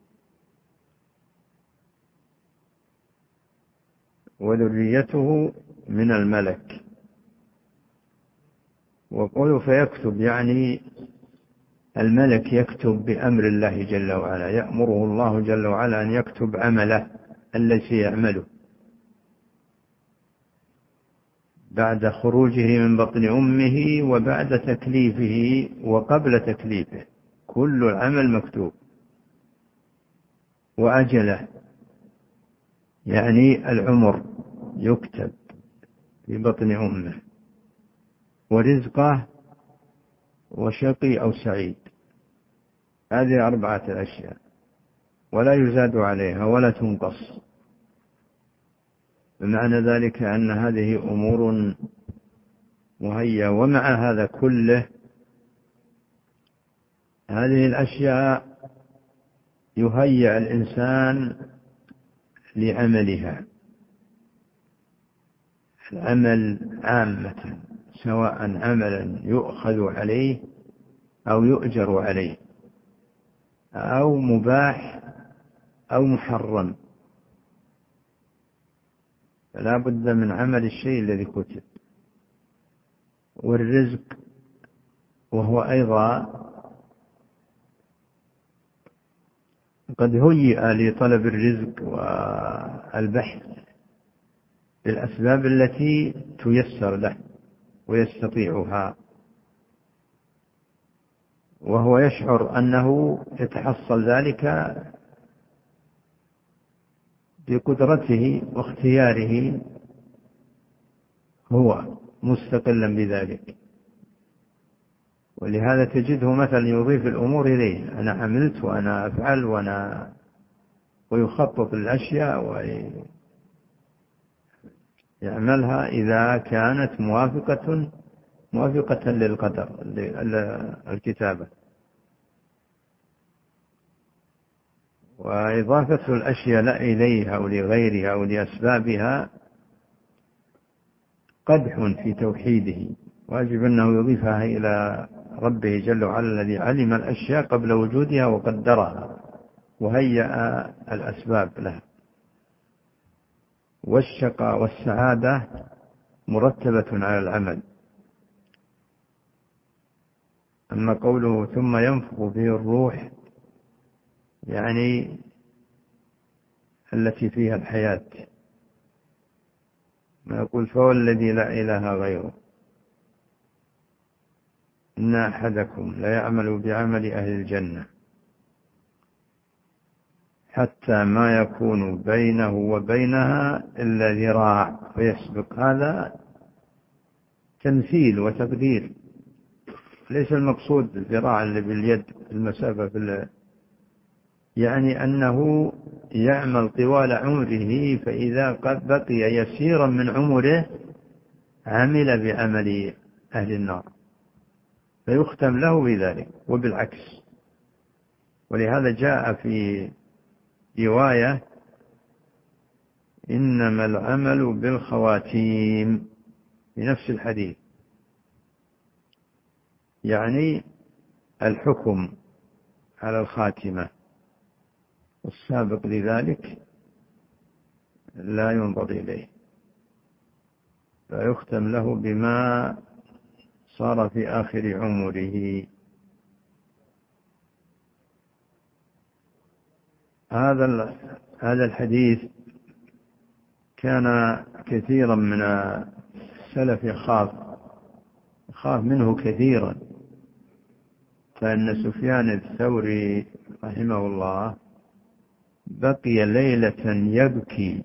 وذريته من الملك. وقوله فيكتب يعني الملك يكتب بأمر الله جل وعلا، يأمره الله جل وعلا أن يكتب عمله الذي يعمله بعد خروجه من بطن أمه وبعد تكليفه وقبل تكليفه، كل العمل مكتوب. وأجله يعني العمر يكتب في بطن أمه، ورزقه وشقي أو سعيد، هذه أربعة الأشياء ولا يزاد عليها ولا تنقص. بمعنى ذلك أن هذه أمور مهيئة. ومع هذا كله هذه الأشياء يهيئ الإنسان لعملها، العمل عامة، سواء عملا يؤخذ عليه أو يؤجر عليه أو مباح أو محرم، فلا بد من عمل الشيء الذي كتب. والرزق وهو أيضا قد هيئ لطلب الرزق والبحث بالأسباب التي تيسر له ويستطيعها، وهو يشعر أنه يتحصل ذلك بقدرته واختياره، هو مستقلا بذلك. ولهذا تجده مثلا يضيف الأمور إليه، أنا عملت وأنا أفعل وأنا ويخطط الأشياء ويعملها إذا كانت موافقة موافقة للقدر الكتابة. وإضافة الأشياء لا إليها أو لغيرها أو لأسبابها قدح في توحيده، واجب أنه يضيفها إلى ربه جل وعلا الذي علم الأشياء قبل وجودها وقدرها وهيأ الأسباب لها. والشقاء والسعادة مرتبة على العمل. أما قوله ثم ينفخ فيه الروح يعني التي فيها الحياة، ما يقول فهو الذي لا إله غيره، إن أحدكم لا يعمل بعمل أهل الجنة حتى ما يكون بينه وبينها إلا ذراع فيسبق. هذا تمثيل وتقدير، ليس المقصود الذراع اللي باليد المسافة في، يعني أنه يعمل طوال عمره، فإذا قد بقي يسيرا من عمره عمل بعمل أهل النار فيختم له بذلك، وبالعكس. ولهذا جاء في رواية إنما العمل بالخواتيم في نفس الحديث، يعني الحكم على الخاتمة، والسابق لذلك لا ينظر إليه فيختم له بما صار في آخر عمره. هذا هذا الحديث كان كثيرا من السلف يخاف يخاف منه كثيرا. فإن سفيان الثوري رحمه الله بقي ليلة يبكي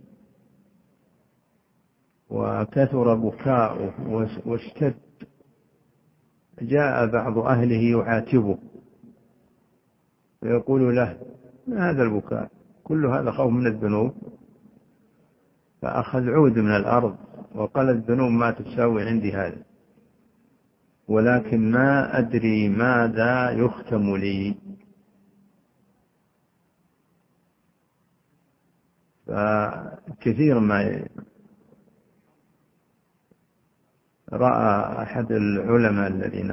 وكثر بكاؤه واشتد. جاء بعض أهله يعاتبه ويقول له: ما هذا البكاء؟ كل هذا خوف من الذنوب. فأخذ عود من الأرض وقال: الذنوب ما تساوي عندي هذا، ولكن ما أدري ماذا يختم لي. فكثير ما رأى أحد العلماء الذين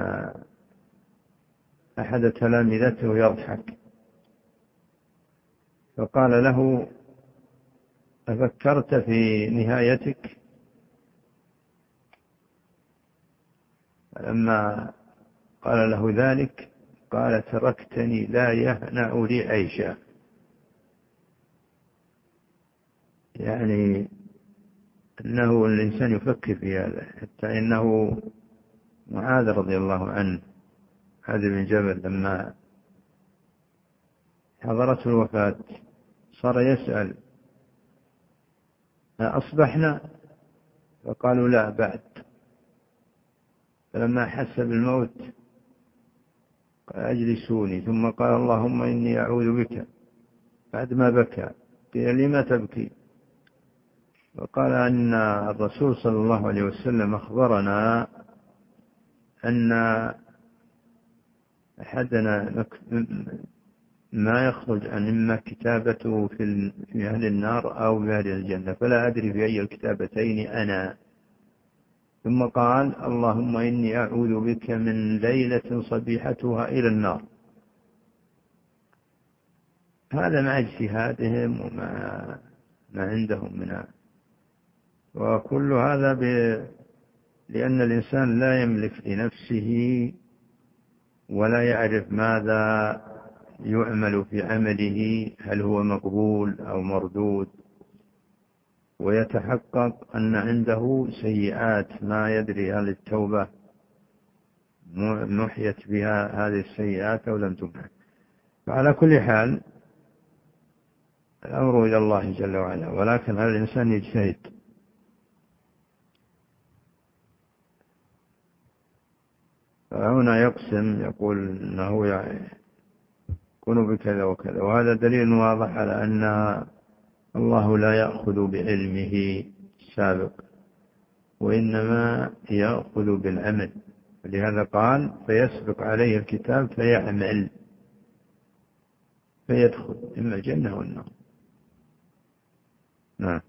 أحد تلامذته يضحك، فقال له: أفكرت في نهايتك؟ لما قال له ذلك قال: تركتني لا يهنأ لي عيشا. يعني أنه الإنسان يفكر في هذا، حتى إنه معاذ رضي الله عنه معاذ بن جبل لما حضرته الوفاة صار يسأل: أصبحنا؟ فقالوا: لا بعد. فلما حس بالموت قال: أجلسوني. ثم قال: اللهم إني أعوذ بك. بعد ما بكى قيل: لما تبكي؟ وقال أن الرسول صلى الله عليه وسلم أخبرنا أن أحدنا ما يخرج عن إما كتابته في أهل النار أو في أهل الجنة، فلا أدري في أي الكتابتين أنا. ثم قال: اللهم إني أعوذ بك من ليلة صبيحتها إلى النار. هذا مع اجتهادهم ومع ما عندهم من، وكل هذا ب... لأن الإنسان لا يملك لنفسه ولا يعرف ماذا يعمل في عمله، هل هو مقبول أو مردود، ويتحقق أن عنده سيئات ما يدري هل التوبة محيت بها هذه السيئات أو لم تمحى. فعلى كل حال الأمر إلى الله جل وعلا، ولكن هل الإنسان يجتهد؟ فهنا يقسم يقول أنه يكون بكذا وكذا، وهذا دليل واضح على أن الله لا يأخذ بعلمه السابق، وإنما يأخذ بالعمل. ولهذا قال: فيسبق عليه الكتاب فيعمل فيدخل إما الجنة والنار. نعم.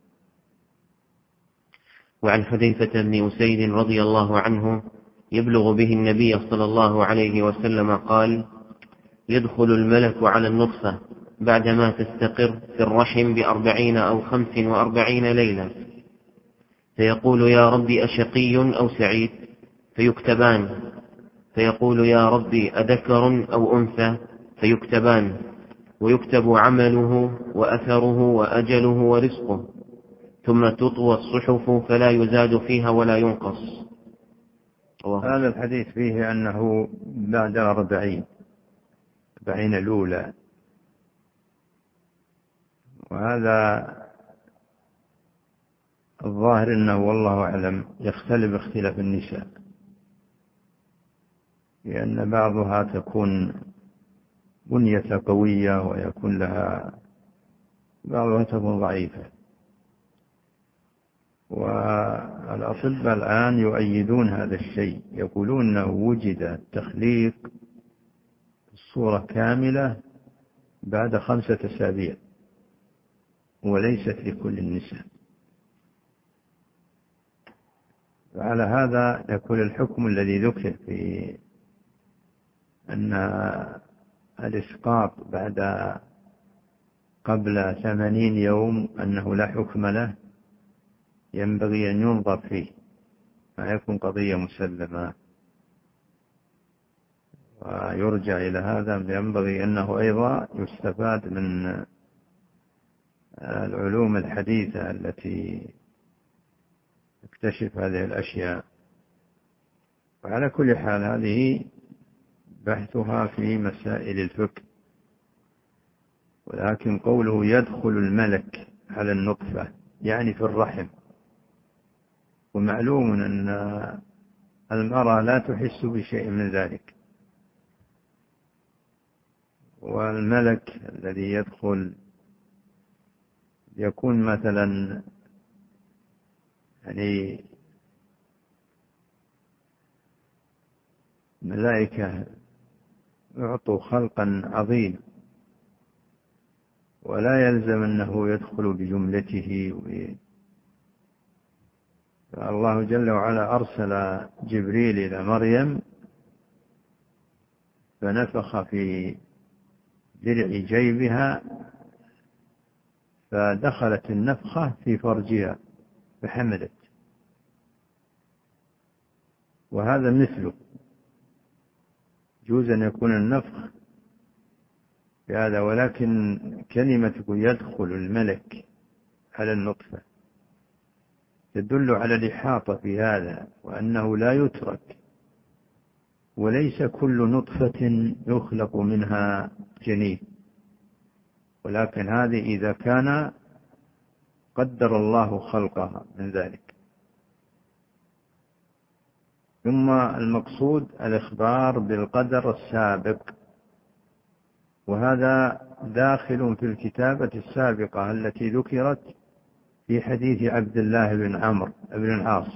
وعن حذيفة بن أسيد رضي الله عنه يبلغ به النبي صلى الله عليه وسلم قال: يدخل الملك على النطفة بعدما تستقر في الرحم بأربعين أو خمس وأربعين ليلة، فيقول: يا ربي أشقي أو سعيد؟ فيكتبان. فيقول: يا ربي أذكر أو أنثى؟ فيكتبان. ويكتب عمله وأثره وأجله ورزقه، ثم تطوى الصحف فلا يزاد فيها ولا ينقص. هذا الحديث فيه أنه بعد أربعين أربعين الأولى، وهذا الظاهر أنه والله أعلم يختلف اختلاف النساء، لأن بعضها تكون بنية قوية ويكون لها، بعضها تكون ضعيفة. والأطباء الآن يؤيدون هذا الشيء، يقولون أنه وجد تخليق الصورة كاملة بعد خمسة أسابيع، وليست لكل النساء. وعلى هذا يكون الحكم الذي ذكر في أن الإسقاط بعد قبل ثمانين يوم أنه لا حكم له، ينبغي أن ينظر فيه، ما يكون قضية مسلمة ويرجع إلى هذا. ينبغي أنه أيضا يستفاد من العلوم الحديثة التي يكتشف هذه الأشياء. وعلى كل حال هذه بحثها في مسائل الفقه. ولكن قوله يدخل الملك على النطفة يعني في الرحم، ومعلوم أن المرأة لا تحس بشيء من ذلك، والملك الذي يدخل يكون مثلا يعني ملائكة يعطوا خلقا عظيم، ولا يلزم أنه يدخل بجملته. الله جل وعلا أرسل جبريل إلى مريم فنفخ في درع جيبها فدخلت النفخة في فرجها فحملت، وهذا مثله يجوز أن يكون النفخ بهذا. ولكن كلمة يدخل الملك على النطفة تدل على الإحاطة في هذا، وأنه لا يترك، وليس كل نطفة يخلق منها جنين، ولكن هذه إذا كان قدر الله خلقها من ذلك. ثم المقصود الإخبار بالقدر السابق، وهذا داخل في الكتابة السابقة التي ذكرت في حديث عبد الله بن عمرو بن العاص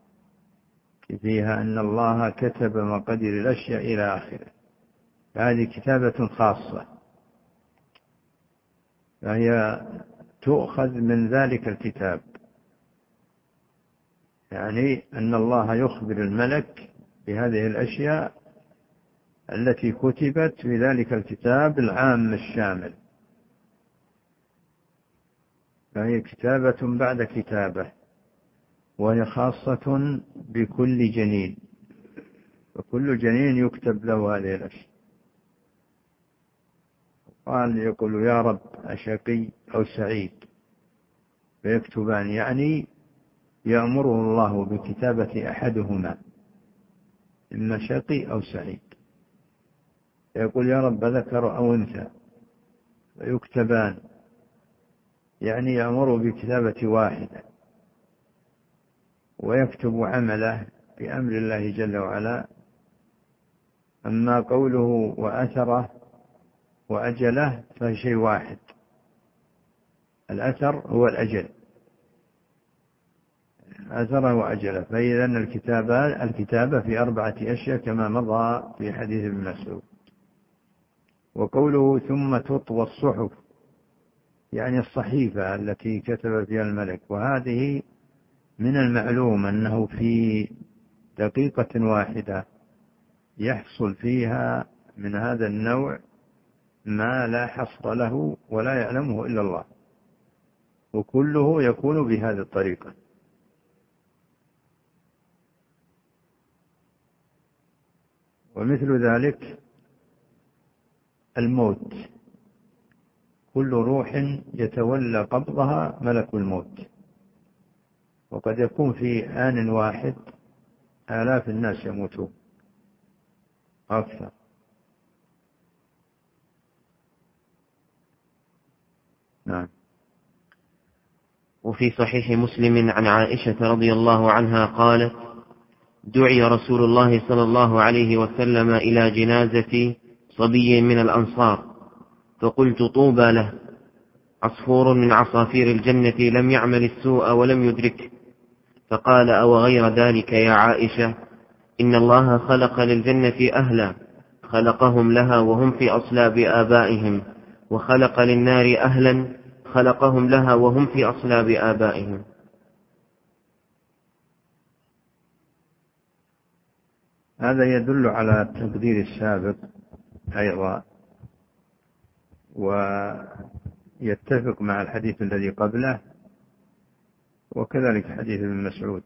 فيها أن الله كتب مقادير الأشياء إلى آخره. هذه كتابة خاصة، فهي تؤخذ من ذلك الكتاب، يعني أن الله يخبر الملك بهذه الأشياء التي كتبت في ذلك الكتاب العام الشامل، فهي كتابة بعد كتابة، وهي خاصة بكل جنين، وكل جنين يكتب له هذه الأشياء. قال يقول يا رب أشقي أو سعيد فيكتبان، يعني يأمره الله بكتابة أحدهما إما شقي أو سعيد. يقول يا رب ذكر أو أنثى فيكتبان، يعني يأمره بكتابة واحدة ويكتب عمله بأمر الله جل وعلا. أما قوله وأثره وأجله فشيء واحد، الأثر هو الأجل، أثره وأجله. فإذا الكتابة الكتابة في أربعة أشياء كما مضى في حديث ابن مسعود. وقوله ثم تطوى الصحف يعني الصحيفة التي كتب فيها الملك، وهذه من المعلوم أنه في دقيقة واحدة يحصل فيها من هذا النوع ما لا حصر له ولا يعلمه إلا الله، وكله يكون بهذه الطريقة. ومثل ذلك الموت، كل روح يتولى قبضها ملك الموت، وقد يكون في آن واحد آلاف الناس يموتون أكثر. نعم. وفي صحيح مسلم عن عائشة رضي الله عنها قالت دعي رسول الله صلى الله عليه وسلم إلى جنازة صبي من الأنصار، فقلت طوبى له، عصفور من عصافير الجنة لم يعمل السوء ولم يدركه. فقال أو غير ذلك يا عائشة، إن الله خلق للجنة أهلا، خلقهم لها وهم في أصلاب آبائهم، وخلق للنار أهلا، خلقهم لها وهم في أصلاب آبائهم. هذا يدل على التقدير السابق أيضا، ويتفق مع الحديث الذي قبله، وكذلك حديث ابن مسعود،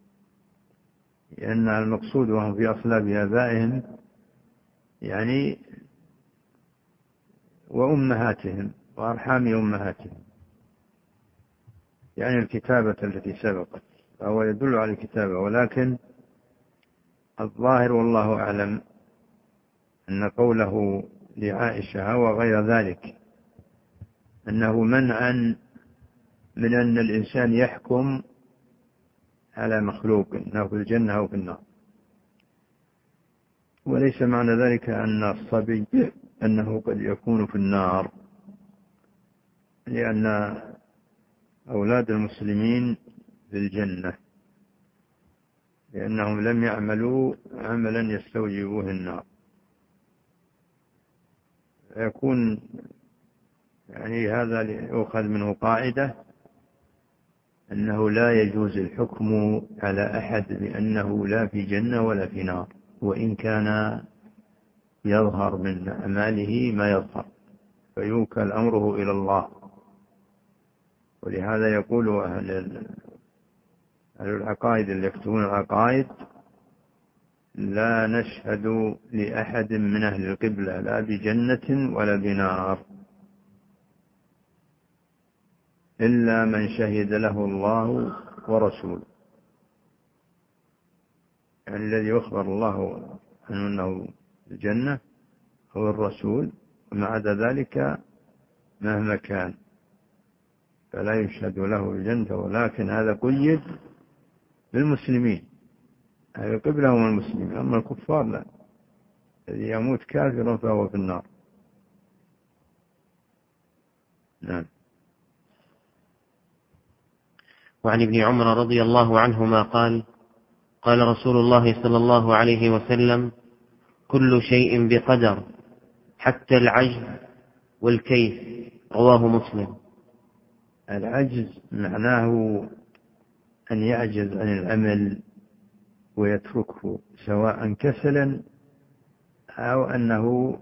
لأن المقصود وهم في أصلاب آبائهم يعني وأمهاتهم وأرحام أمهاتهم، يعني الكتابة التي سبقت. فهو يدل على الكتابة، ولكن الظاهر والله أعلم أن قوله لعائشة وغير ذلك أنه منعا من أن الإنسان يحكم على مخلوق أنه في الجنة أو في النار، وليس معنى ذلك أن الصبي أنه قد يكون في النار، لأن أولاد المسلمين في الجنة لأنهم لم يعملوا عملا يستوجبوه النار. يكون يعني هذا يؤخذ منه قاعدة أنه لا يجوز الحكم على أحد بأنه لا في جنة ولا في نار، وإن كان يظهر من أعماله ما يظهر، فيوكل أمره إلى الله. ولهذا يقول أهل أهل العقائد اللي يكتبون العقائد: لا نشهد لأحد من أهل القبلة لا بجنة ولا بنار إلا من شهد له الله ورسوله، يعني الذي يخبر الله عنه أنه الجنة هو الرسول، وما عدا ذلك مهما كان فلا يشهد له الجنة. ولكن هذا قيد للمسلمين، أهل القبلة هم المسلمين، أما الكفار لا، الذي يموت كافرا فهو في النار. نعم. وعن ابن عمر رضي الله عنهما قال: قال رسول الله صلى الله عليه وسلم: كل شيء بقدر حتى العجز والكيف. رواه مسلم. العجز معناه أن يعجز عن العمل ويتركه، سواء كسلا أو أنه،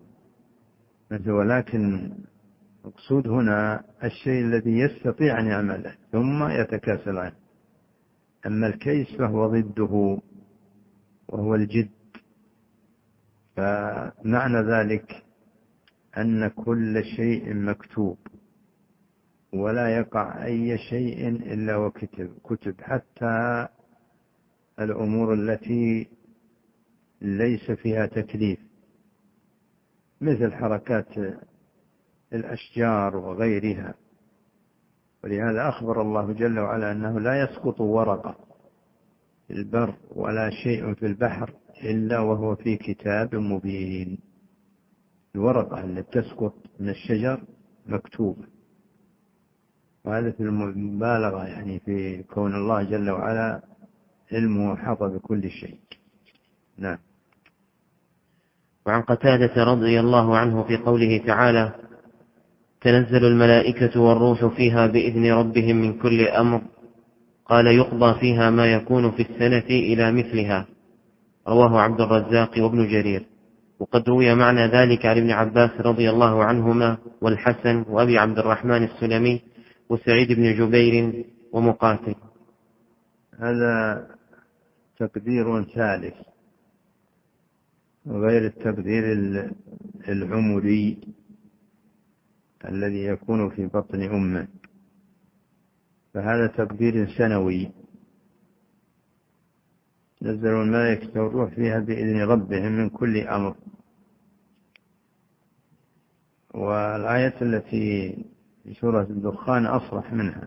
ولكن المقصود هنا الشيء الذي يستطيع أن يعمله ثم يتكاسل عنه. أما الكيس فهو ضده وهو الجد. فمعنى ذلك أن كل شيء مكتوب، ولا يقع أي شيء إلا وكتب كتب حتى الأمور التي ليس فيها تكليف، مثل حركات الأشجار وغيرها. ولهذا أخبر الله جل وعلا أنه لا يسقط ورقة في البر ولا شيء في البحر إلا وهو في كتاب مبين. الورقة التي تسقط من الشجر مكتوبة، وهذا في المبالغة يعني في كون الله جل وعلا علمه حاط بكل شيء. نعم. وعن قتادة رضي الله عنه في قوله تعالى: تنزل الملائكة والروح فيها بإذن ربهم من كل أمر، قال: يقضى فيها ما يكون في السنة إلى مثلها. رواه عبد الرزاق وابن جرير. وقد روي معنى ذلك عن ابن عباس رضي الله عنهما والحسن وأبي عبد الرحمن السلمي وسعيد بن جبير ومقاتل. هذا تقدير ثالث غير التقدير العمري الذي يكون في بطن أمه، فهذا تقدير سنوي. نزل الملائكة والروح فيها بإذن ربهم من كل أمر. والآية التي في سورة الدخان أصرح منها،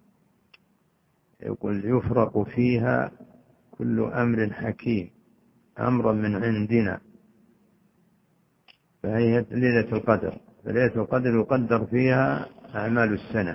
يقول: يفرق فيها كل أمر حكيم أمرا من عندنا. فهي ليلة القدر، فليلة القدر يقدر فيها أعمال السنة،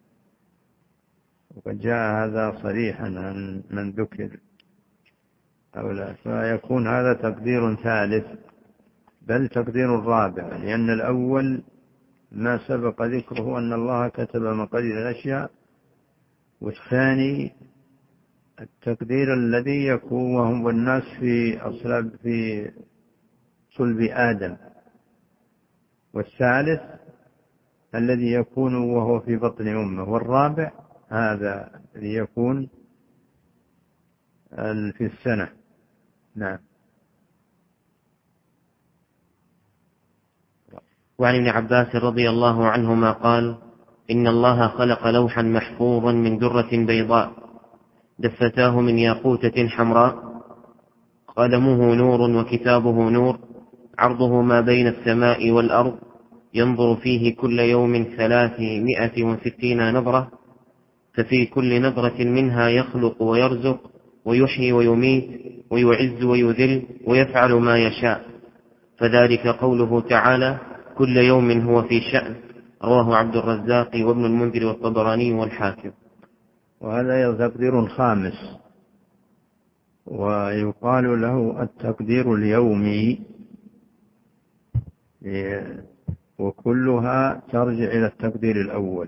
وقد جاء هذا صريحا عن من ذكر أو لا. فيكون هذا تقدير ثالث، بل تقدير رابع، لأن الأول ما سبق ذكره أن الله كتب مقادير الأشياء، والثاني التقدير الذي يكون وهم الناس في أصلاب في صلب آدم، والثالث الذي يكون وهو في بطن أمه، والرابع هذا ليكون في السنة. نعم. وعن ابن عباس رضي الله عنهما قال: إن الله خلق لوحا محفوظا من درة بيضاء، دفتاه من ياقوتة حمراء، قلمه نور وكتابه نور، عرضه ما بين السماء والأرض، ينظر فيه كل يوم ثلاثمائة وستين نظرة، ففي كل نظرة منها يخلق ويرزق ويحيي ويميت ويعز ويذل ويفعل ما يشاء، فذلك قوله تعالى: كل يوم هو في شأن. رواه عبد الرزاق وابن المنذر والطبراني والحاكم. وهذا تقدير خامس، ويقال له التقدير اليومي، وكلها ترجع إلى التقدير الأول.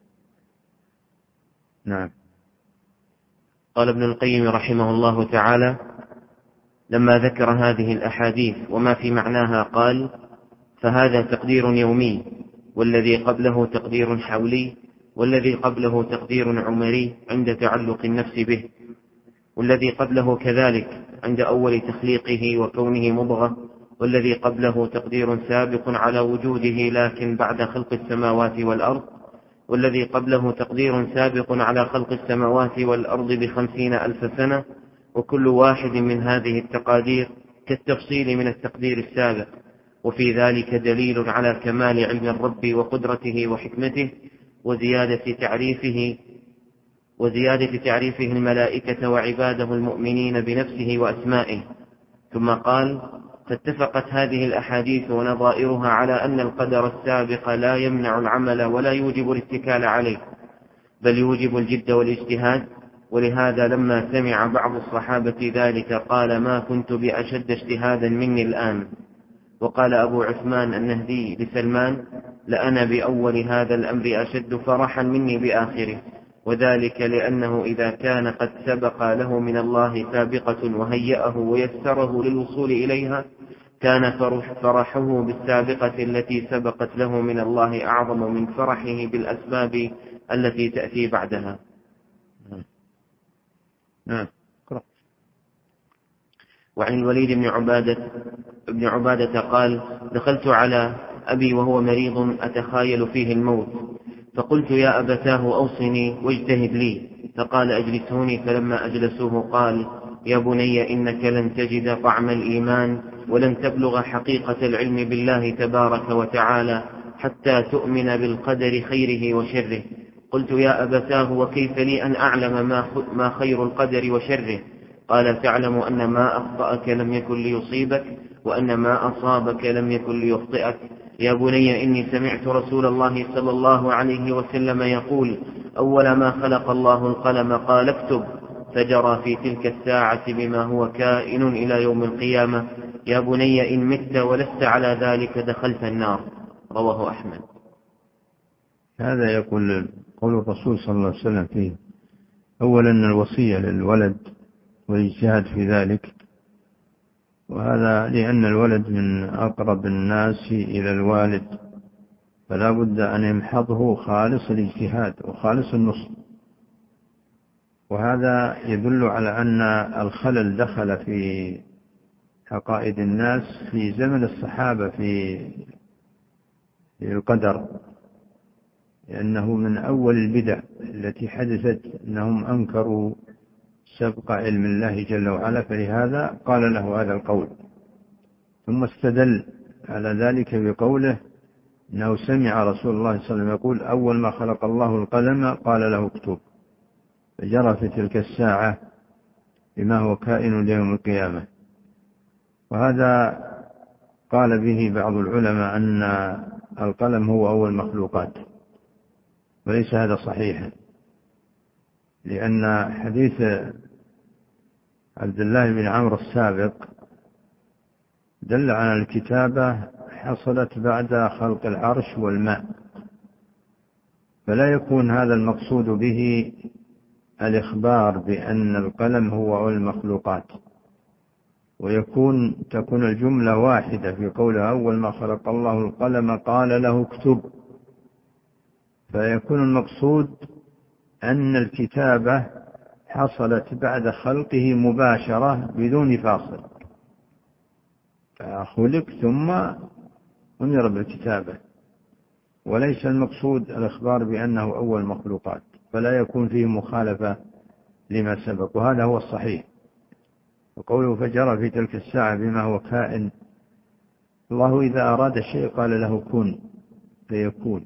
نعم. قال ابن القيم رحمه الله تعالى لما ذكر هذه الأحاديث وما في معناها قال: فهذا تقدير يومي، والذي قبله تقدير حولي، والذي قبله تقدير عمري عند تعلق النفس به، والذي قبله كذلك عند أول تخليقه وكونه مضغة، والذي قبله تقدير سابق على وجوده لكن بعد خلق السماوات والأرض، والذي قبله تقدير سابق على خلق السماوات والأرض بخمسين ألف سنة، وكل واحد من هذه التقادير كالتفصيل من التقدير السابق، وفي ذلك دليل على كمال علم الرب وقدرته وحكمته وزيادة تعريفه وزيادة تعريفه الملائكة وعباده المؤمنين بنفسه وأسمائه. ثم قال: فاتفقت هذه الأحاديث ونظائرها على أن القدر السابق لا يمنع العمل ولا يوجب الاتكال عليه، بل يوجب الجد والاجتهاد. ولهذا لما سمع بعض الصحابة ذلك قال: ما كنت بأشد اجتهادا مني الآن. وقال أبو عثمان النهدي لسلمان: لأنا بأول هذا الأمر أشد فرحا مني بآخره، وذلك لأنه إذا كان قد سبق له من الله سابقة وهيأه ويسره للوصول إليها، كان فرحه بالسابقة التي سبقت له من الله أعظم من فرحه بالأسباب التي تأتي بعدها. نعم. وعن الوليد بن عبادة, بن عبادة قال: دخلت على أبي وهو مريض أتخايل فيه الموت، فقلت: يا أبتاه أوصني واجتهد لي. فقال: أجلسوني. فلما أجلسوه قال: يا بني إنك لن تجد طعم الإيمان ولن تبلغ حقيقة العلم بالله تبارك وتعالى حتى تؤمن بالقدر خيره وشره. قلت: يا أبتاه وكيف لي أن أعلم ما خير القدر وشره؟ قال: تعلم أن ما أخطأك لم يكن ليصيبك، وأن ما أصابك لم يكن ليخطئك. يا بني إني سمعت رسول الله صلى الله عليه وسلم يقول: أول ما خلق الله القلم قال: اكتب، فجرى في تلك الساعة بما هو كائن إلى يوم القيامة. يا بني إن مت ولست على ذلك دخلت النار. رواه أحمد. هذا يقول قول الرسول صلى الله عليه وسلم فيه أولا الوصية للولد والاجتهاد في ذلك، وهذا لأن الولد من أقرب الناس إلى الوالد، فلا بد أن يمحضه خالص الاجتهاد وخالص النصح. وهذا يدل على أن الخلل دخل في عقائد الناس في زمن الصحابة في القدر، لأنه من أول البدع التي حدثت أنهم أنكروا سبق علم الله جل وعلا، فلهذا قال له هذا القول. ثم استدل على ذلك بقوله أنه سمع رسول الله صلى الله عليه وسلم يقول: أول ما خلق الله القلم قال له اكتب، فجرى في تلك الساعة بما هو كائن ليوم القيامة. وهذا قال به بعض العلماء أن القلم هو أول مخلوقات، وليس هذا صحيحا، لأن حديث عبد الله بن عمرو السابق دل على الكتابة حصلت بعد خلق العرش والماء، فلا يكون هذا المقصود به الإخبار بأن القلم هو أول المخلوقات، ويكون تكون الجملة واحدة في قولها أول ما خلق الله القلم قال له اكتب، فيكون المقصود أن الكتابة حصلت بعد خلقه مباشرة بدون فاصل، فخلق ثم أمر بالكتابة، وليس المقصود الإخبار بأنه أول مخلوقات، فلا يكون فيه مخالفة لما سبق، وهذا هو الصحيح. وقوله فجرى في تلك الساعة بما هو كائن، الله إذا أراد الشيء قال له كن فيكون.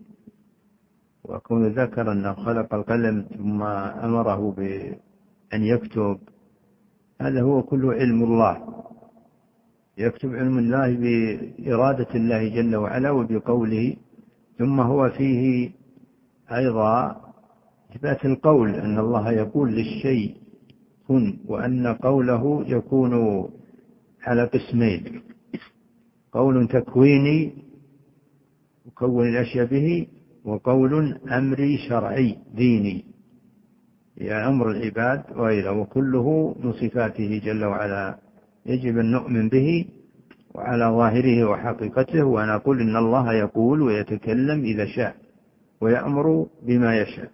وكون ذكر أنه خلق القلم ثم أمره بأن يكتب، هذا هو كله علم الله، يكتب علم الله بإرادة الله جل وعلا وبقوله. ثم هو فيه أيضا إثبات القول، أن الله يقول للشيء كن، وأن قوله يكون على قسمين: قول تكويني يكون الأشياء به، وقول أمري شرعي ديني يا أمر العباد وغيره، وكله من صفاته جل وعلا يجب أن نؤمن به وعلى ظاهره وحقيقته، وأن أقول إن الله يقول ويتكلم إذا شاء ويأمر بما يشاء.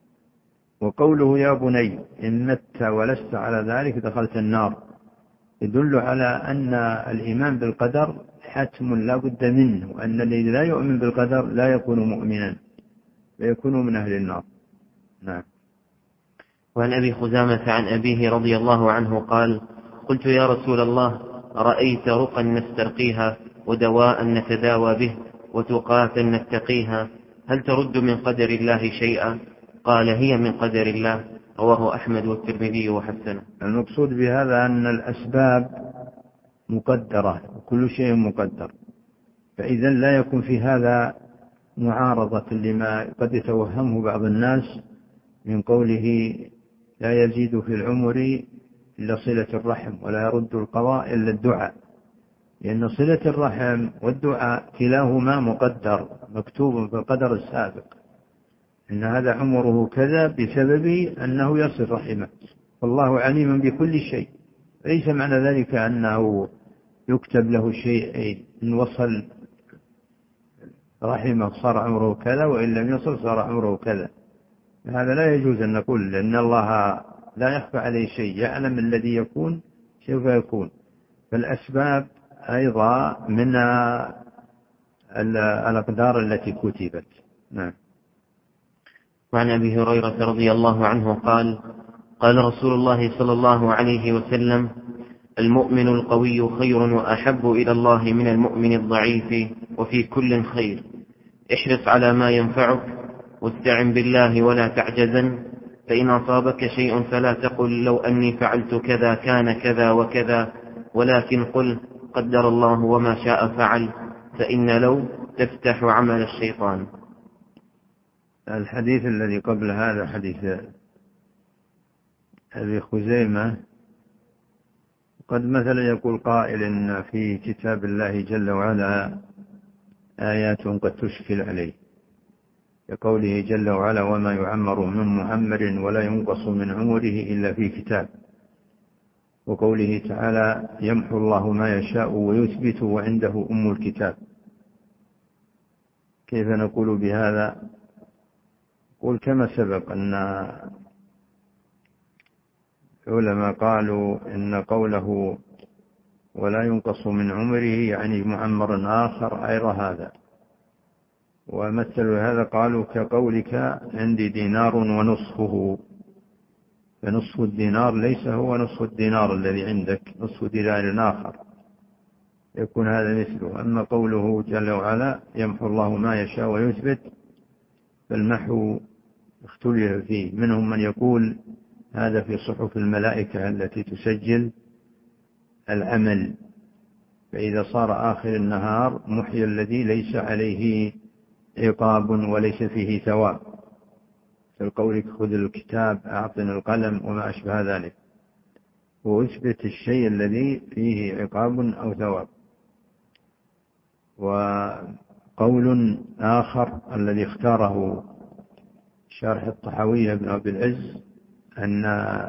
وقوله يا بني إن مت ولست على ذلك دخلت النار، يدل على أن الإيمان بالقدر حتم لا بد منه، وأن الذي لا يؤمن بالقدر لا يكون مؤمنا ويكون من أهل النار. نعم. وعن أبي خزامة عن أبيه رضي الله عنه قال: قلت يا رسول الله رأيت رقا نسترقيها ودواء نتداوى به وتقاة نتقيها، هل ترد من قدر الله شيئا؟ قال: هي من قدر الله. رواه أحمد والترمذي وحسنه. المقصود بهذا أن الأسباب مقدرة وكل شيء مقدر، فإذا لا يكون في هذا معارضة لما قد يتوهمه بعض الناس من قوله لا يزيد في العمر إلا صلة الرحم ولا يرد القضاء إلا الدعاء، لأن صلة الرحم والدعاء كلاهما مقدر مكتوب في القدر السابق، إن هذا عمره كذا بسبب أنه يصل رحمه، والله عليم بكل شيء. ليس معنى ذلك أنه يكتب له شيء إن وصل رحمه صار عمره كذا، وإن لم يصل صار عمره كذا. هذا لا يجوز أن نقول، لأن الله لا يخفى عليه شيء، يعلم الذي يكون سوف يكون. فالأسباب أيضا من الأقدار التي كتبت. نعم. وعن أبي هريرة رضي الله عنه قال: قال رسول الله صلى الله عليه وسلم: المؤمن القوي خير وأحب إلى الله من المؤمن الضعيف، وفي كل خير. احرص على ما ينفعك واستعن بالله ولا تعجزن، فإن أصابك شيء فلا تقل لو أني فعلت كذا كان كذا وكذا، ولكن قل قدر الله وما شاء فعل، فإن لو تفتح عمل الشيطان. الحديث الذي قبل هذا حديث أبي خزيمة، قد مثلا يقول قائل إن في كتاب الله جل وعلا آيات قد تشكل عليه، كقوله جل وعلا وما يعمر من معمر ولا ينقص من عمره إلا في كتاب، وقوله تعالى يمحو الله ما يشاء ويثبت وعنده أم الكتاب. كيف نقول بهذا؟ قل كما سبق أن العلماء قالوا إن قوله ولا ينقص من عمره يعني معمر آخر غير هذا، ومثلوا هذا قالوا كقولك عندي دينار ونصفه، فنصف الدينار ليس هو نصف الدينار الذي عندك، نصف دينار آخر يكون هذا مثله. أما قوله جل وعلا يمحو الله ما يشاء ويثبت، فالمحو اختلف فيه، منهم من يقول هذا في صحف الملائكة التي تسجل العمل، فإذا صار آخر النهار محي الذي ليس عليه عقاب وليس فيه ثواب، فالقول خذ الكتاب أعطنا القلم وما أشبه ذلك، ويثبت الشيء الذي فيه عقاب أو ثواب. وقول آخر الذي اختاره شارح الطحاوية بن أبي العز أن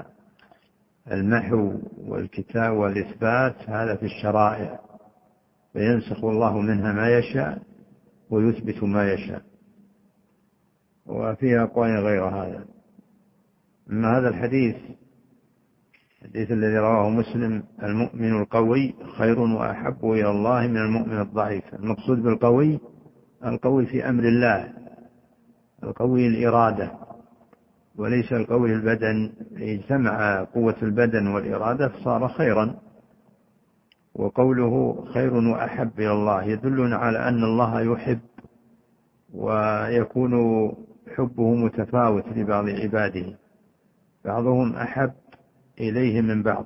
المحو والكتاب والإثبات هذا في الشرائع، فينسخ الله منها ما يشاء ويثبت ما يشاء، وفيها أقوال غير هذا. أما هذا الحديث الحديث الذي رواه مسلم المؤمن القوي خير وأحب إلى الله من المؤمن الضعيف، المقصود بالقوي القوي في أمر الله، القوي الإرادة، وليس القول البدن. اجتمع قوة البدن والإرادة صار خيرا. وقوله خير وأحب إلى الله يدلنا على أن الله يحب، ويكون حبه متفاوت لبعض عباده، بعضهم أحب إليه من بعض.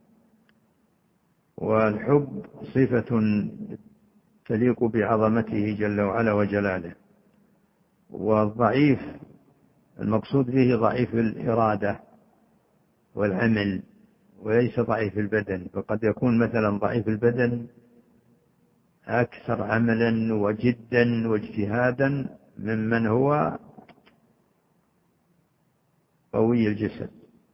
والحب صفة تليق بعظمته جل وعلا وجلاله. والضعيف المقصود به ضعيف الإرادة والعمل، وليس ضعيف البدن. فقد يكون مثلا ضعيف البدن أكثر عملا وجدا واجتهادا ممن هو قوي الجسد.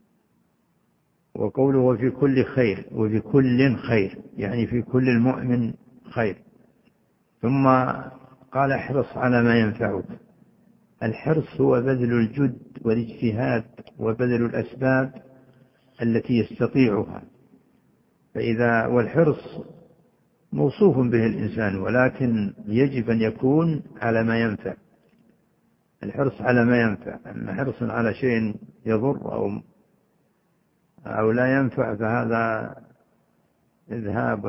وقوله في كل خير، وفي كل خير يعني في كل المؤمن خير. ثم قال احرص على ما ينفعك. الحرص هو بذل الجد والاجتهاد وبذل الأسباب التي يستطيعها. فإذا والحرص موصوف به الإنسان، ولكن يجب أن يكون على ما ينفع. الحرص على ما ينفع. أما حرص على شيء يضر أو أو لا ينفع فهذا إذهاب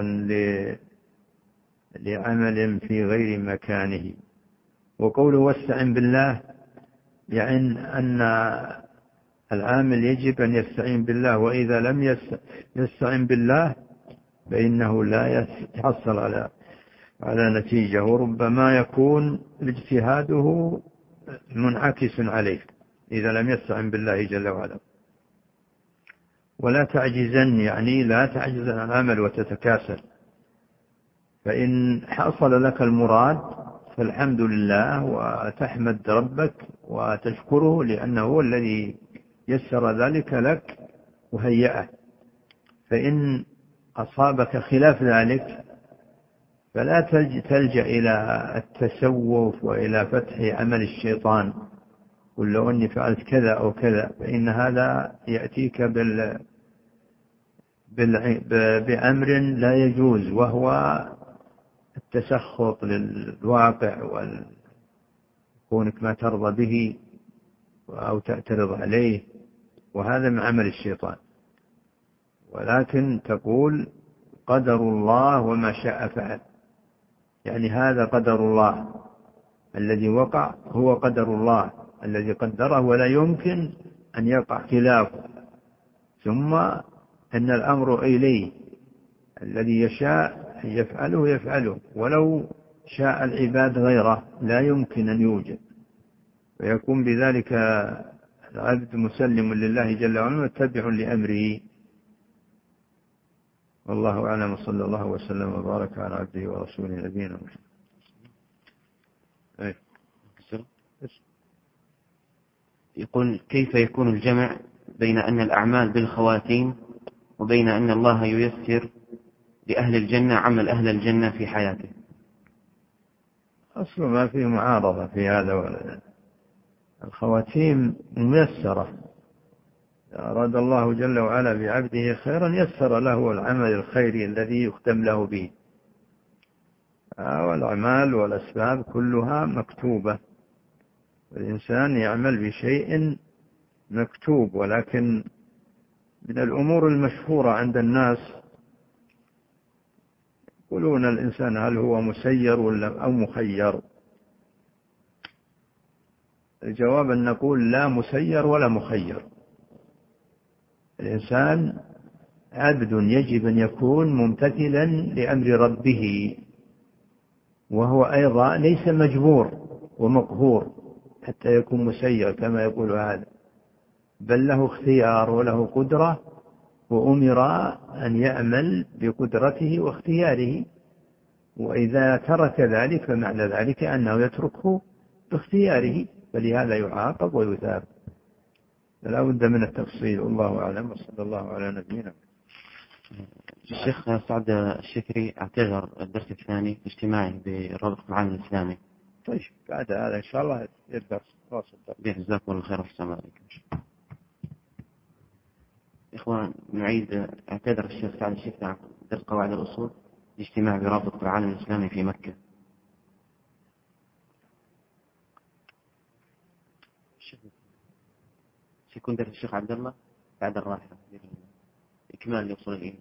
لعمل في غير مكانه. وقوله واستعن بالله يعني أن العامل يجب أن يستعين بالله، وإذا لم يستعين بالله فإنه لا يحصل على على نتيجة، وربما يكون اجتهاده منعكس عليه إذا لم يستعن بالله جل وعلا. ولا تعجزن يعني لا تعجز عن العمل وتتكاسل. فإن حصل لك المراد فالحمد لله، وتحمد ربك وتشكره لأنه هو الذي يسر ذلك لك وهيئه. فإن أصابك خلاف ذلك فلا تلجأ إلى التسوف وإلى فتح عمل الشيطان، قل لو أني فعلت كذا أو كذا، فإن هذا يأتيك بال... بال... بأمر لا يجوز، وهو التسخط للواقع وكونك ما ترضى به أو تعترض عليه، وهذا من عمل الشيطان. ولكن تقول قدر الله وما شاء فعل، يعني هذا قدر الله الذي وقع، هو قدر الله الذي قدره ولا يمكن أن يقع خلافه. ثم أن الأمر إليه، الذي يشاء يفعله يفعله، ولو شاء العباد غيره لا يمكن أن يوجد. ويكون بذلك العبد مسلم لله جل وعلا متبع لأمره. والله أعلم، صلى الله وسلم وبارك على عبده ورسوله نبينا محمد. يقول كيف يكون الجمع بين أن الأعمال بالخواتيم وبين أن الله ييسر لأهل الجنة عمل أهل الجنة في حياته؟ أصل ما فيه معارضة في هذا. الخواتيم ميسرة، أراد الله جل وعلا بعبده خيرا يسر له العمل الخيري الذي يختم له به. والأعمال والأسباب كلها مكتوبة، الإنسان يعمل بشيء مكتوب. ولكن من الأمور المشهورة عند الناس يقولون الإنسان هل هو مسير ولا أو مخير؟ الجواب أن نقول لا مسير ولا مخير. الإنسان عبد يجب أن يكون ممتثلا لأمر ربه، وهو أيضا ليس مجبور ومقهور حتى يكون مسير كما يقول هذا، بل له اختيار وله قدرة، وأمر أن يعمل بقدرته واختياره. وإذا ترك ذلك فمعنى ذلك أنه يتركه باختياره، فلهذا يعاقب ويثاب. لا بد من التفصيل. الله أعلم، وصلى الله على نبينا. الشيخ سعد الشكري اعتذر الدرس الثاني اجتماعي برابط العالم الإسلامي. طيب بعد هذا إن شاء الله الدرس واصل. جزاكم الله خير. السلام عليكم. إخوان نعيد اعتذر الشيخ سعد الشكري عن درس قواعد الأصول اجتماع برابط العالم الإسلامي في مكة. يكون درس الشيخ عبد الله بعد الراحة إكمال لأصول الإيمان.